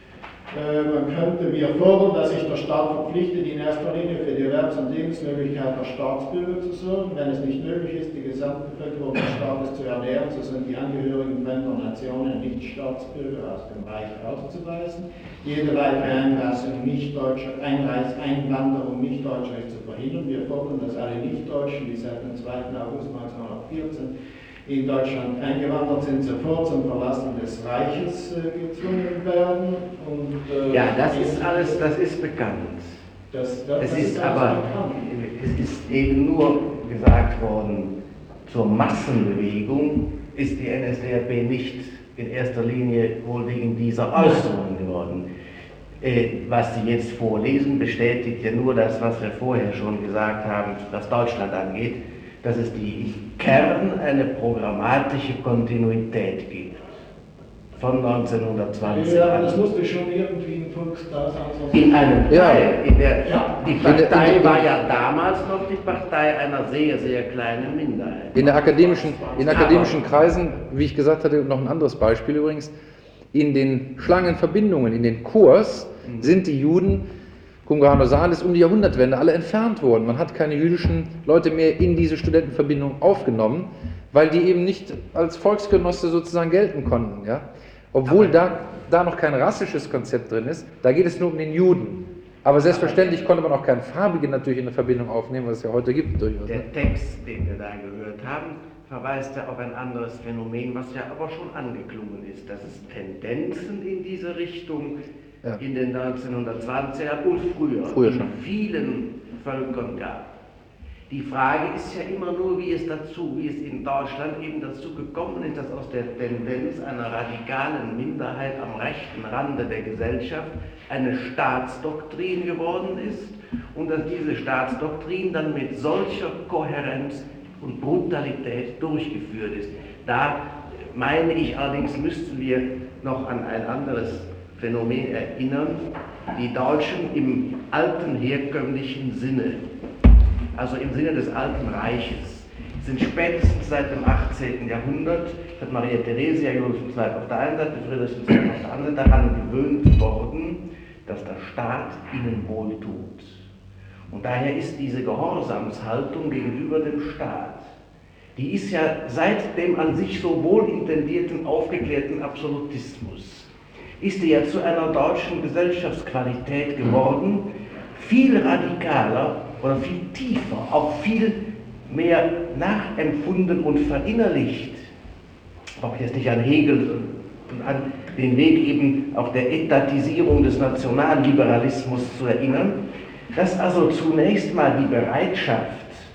Äh, man könnte mir fordern, dass sich der Staat verpflichtet, in erster Linie für die Erwerbs- und Lebensmöglichkeit der Staatsbürger zu sorgen. Wenn es nicht möglich ist, die Gesamtbevölkerung des Staates zu ernähren, so sind die Angehörigen fremder Nationen nicht Staatsbürger aus dem Reich auszuweisen. Jede weitere Einreisung Nicht-Deutscher, Einreis, Einwanderung Nicht-Deutscher ist zu verhindern. Wir fordern, dass alle Nicht-Deutschen, die seit dem zweiten August neunzehnhundertvierzehn in Deutschland eingewandert sind, sofort zum Verlassen des Reiches äh, gezwungen werden. Und, äh, Ja, das ist alles, das ist bekannt. Das, das, Es das ist alles aber, bekannt. es ist eben nur gesagt worden, zur Massenbewegung ist die N S D A P nicht in erster Linie wohl wegen dieser Äußerungen geworden. Äh, was Sie jetzt vorlesen, bestätigt ja nur das, was wir vorher schon gesagt haben, was Deutschland angeht, dass es die Kern eine programmatische Kontinuität gibt. Von neunzehnhundertzwanzig Ja, an. das musste schon irgendwie ein Volksdasein In einem Ja. Teil. In der, Ja. Die In der- Partei in der- war ja damals noch die Partei einer sehr, sehr kleinen Minderheit. In, der akademischen, in akademischen Kreisen, wie ich gesagt hatte, noch ein anderes Beispiel übrigens, in den schlangen Verbindungen, in den Chors sind die Juden, cum grano salis, um die Jahrhundertwende alle entfernt worden. Man hat keine jüdischen Leute mehr in diese Studentenverbindung aufgenommen, weil die eben nicht als Volksgenosse sozusagen gelten konnten. Ja? Obwohl da, da noch kein rassisches Konzept drin ist, da geht es nur um den Juden. Aber selbstverständlich konnte man auch keinen Farbigen natürlich in eine Verbindung aufnehmen, was es ja heute gibt durchaus. Der Text, den wir da gehört haben, verweist ja auf ein anderes Phänomen, was ja aber schon angeklungen ist, dass es Tendenzen in diese Richtung Ja. in den neunzehnhundertzwanziger und früher, Früher schon. in vielen Völkern gab. Die Frage ist ja immer nur, wie es dazu, wie es in Deutschland eben dazu gekommen ist, dass aus der Tendenz einer radikalen Minderheit am rechten Rande der Gesellschaft eine Staatsdoktrin geworden ist und dass diese Staatsdoktrin dann mit solcher Kohärenz und Brutalität durchgeführt ist. Da meine ich allerdings, müssten wir noch an ein anderes Phänomen erinnern, die Deutschen im alten herkömmlichen Sinne, also im Sinne des Alten Reiches, sind spätestens seit dem achtzehnten Jahrhundert, hat Maria Theresia Josef der Zweite auf der einen Seite, Friedrich der Zweite auf der anderen, daran gewöhnt worden, dass der Staat ihnen wohltut. Und daher ist diese Gehorsamshaltung gegenüber dem Staat, die ist ja seit dem an sich so wohlintendierten, aufgeklärten Absolutismus, ist die ja zu einer deutschen Gesellschaftsqualität geworden, viel radikaler oder viel tiefer, auch viel mehr nachempfunden und verinnerlicht. Ich brauche jetzt nicht an Hegel und an den Weg eben auch der Etatisierung des Nationalliberalismus zu erinnern, dass also zunächst mal die Bereitschaft,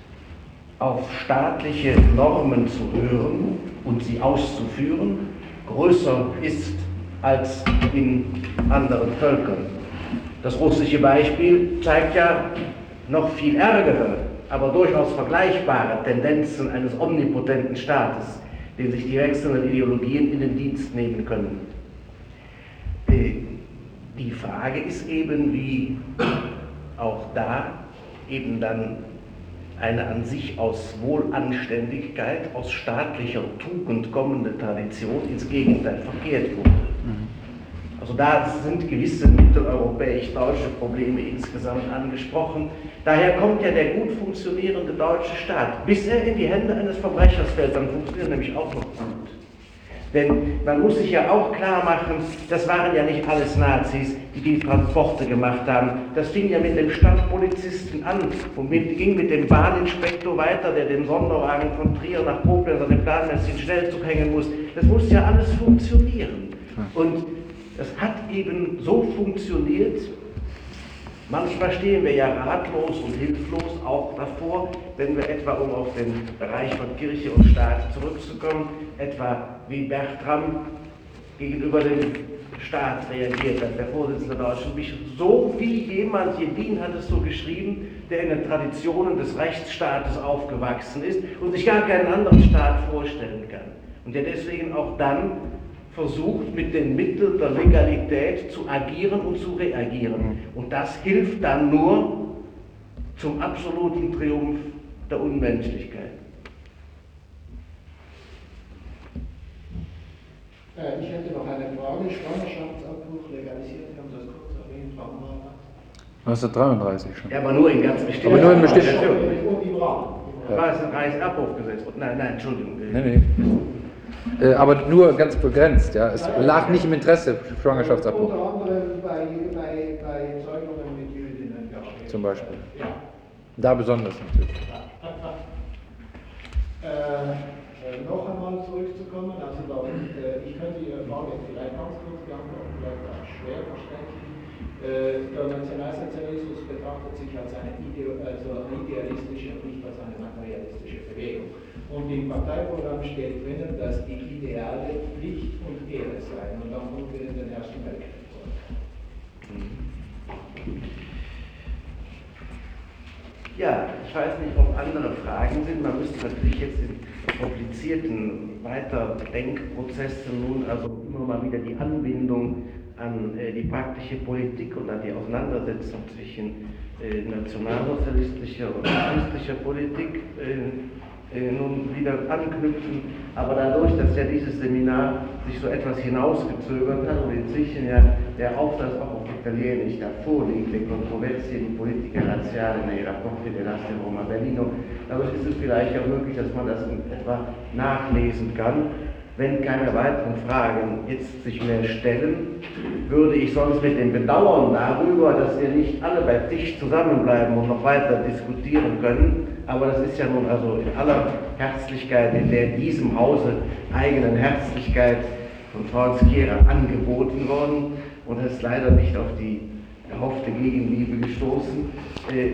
auf staatliche Normen zu hören und sie auszuführen, größer ist als in anderen Völkern. Das russische Beispiel zeigt ja noch viel ärgere, aber durchaus vergleichbare Tendenzen eines omnipotenten Staates, den sich die wechselnden Ideologien in den Dienst nehmen können. Die Frage ist eben, wie auch da eben dann eine an sich aus Wohlanständigkeit, aus staatlicher Tugend kommende Tradition ins Gegenteil verkehrt wurde. Also da sind gewisse mitteleuropäisch-deutsche Probleme insgesamt angesprochen. Daher kommt ja der gut funktionierende deutsche Staat, bis er in die Hände eines Verbrechers fällt, dann funktioniert er nämlich auch noch gut. Denn man muss sich ja auch klar machen, das waren ja nicht alles Nazis, die die Transporte gemacht haben. Das fing ja mit dem Stadtpolizisten an und mit, ging mit dem Bahninspektor weiter, der den Sonderwagen von Trier nach Koblenz an den planmäßigen Schnellzug hängen muss. Das muss ja alles funktionieren. Und das hat eben so funktioniert. Manchmal stehen wir ja ratlos und hilflos auch davor, wenn wir etwa, um auf den Bereich von Kirche und Staat zurückzukommen, etwa wie Bertram gegenüber dem Staat reagiert hat, der Vorsitzende der Deutschen Bischof, so wie jemand, Jedin hat es so geschrieben, der in den Traditionen des Rechtsstaates aufgewachsen ist und sich gar keinen anderen Staat vorstellen kann. Und der deswegen auch dann versucht, mit den Mitteln der Legalität zu agieren und zu reagieren. Und das hilft dann nur zum absoluten Triumph der Unmenschlichkeit. Äh, ich hätte noch eine Frage. Schwangerschaftsabbruch legalisiert, haben Sie das kurz erwähnt, Frau Maurer? neunzehnhundertdreiunddreißig schon. Ja, aber nur in ganz bestimmten... Aber nur in bestimmten... Und im Rahmen. War es ein Reichsabbruchgesetz? Nein, nein, Entschuldigung. Nee, nee. Äh, aber nur ganz begrenzt, ja. Es lag nicht im Interesse, Schwangerschaftsabbruch. Unter anderem bei, bei, bei Zeugungen mit Jüdinnen. Zum Beispiel. Ja. Da besonders natürlich. Äh, noch einmal zurückzukommen, also da, äh, ich könnte Ihre Frage vielleicht ganz kurz beantworten, vielleicht auch schwer verständlich. Äh, der Nationalsozialismus betrachtet sich als eine Ideo, also idealistische und nicht als eine materialistische Bewegung. Und im Parteiprogramm steht drinnen, dass die Ideale Pflicht und Ehre seien. Und dann kommen wir in den Ersten Weltkrieg vor. Ja, ich weiß nicht, ob andere Fragen sind. Man müsste natürlich jetzt in komplizierten Weiterdenkprozessen nun also immer mal wieder die Anbindung an äh, die praktische Politik und an die Auseinandersetzung zwischen äh, nationalsozialistischer und christlicher Politik äh, nun wieder anknüpfen, aber dadurch, dass ja dieses Seminar sich so etwas hinausgezögert hat und inzwischen ja der Aufsatz auch auf Italienisch da vorliegt, Le controversie di politica razziale nei rapporti dell'Asse Roma-Berlino, dadurch ist es vielleicht ja möglich, dass man das in etwa nachlesen kann. Wenn keine weiteren Fragen jetzt sich mehr stellen, würde ich sonst mit dem Bedauern darüber, dass wir nicht alle bei Tisch zusammenbleiben und noch weiter diskutieren können, aber das ist ja nun also in aller Herzlichkeit, in der diesem Hause eigenen Herzlichkeit von Franz Kehrer angeboten worden und es ist leider nicht auf die erhoffte Gegenliebe gestoßen, äh,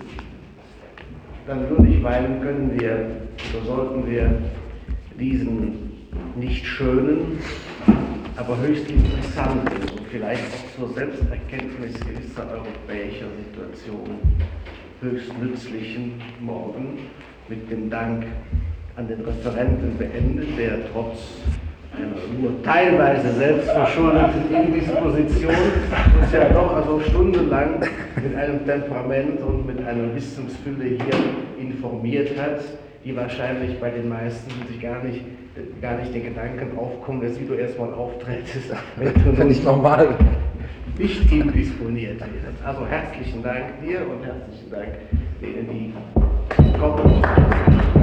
dann würde ich meinen, können wir, oder sollten wir diesen nicht schönen, aber höchst interessanten und vielleicht auch zur Selbsterkenntnis gewisser europäischer Situationen höchst nützlichen Morgen mit dem Dank an den Referenten beendet, der trotz einer nur teilweise selbstverschuldeten Indisposition uns ja doch also stundenlang mit einem Temperament und mit einer Wissensfülle hier informiert hat, die wahrscheinlich bei den meisten sich gar nicht, gar nicht den Gedanken aufkommen, dass wie du erstmal auftrittst, wenn du nicht normal nicht indisponiert wirst. Also herzlichen Dank dir und herzlichen Dank denen, die kommen.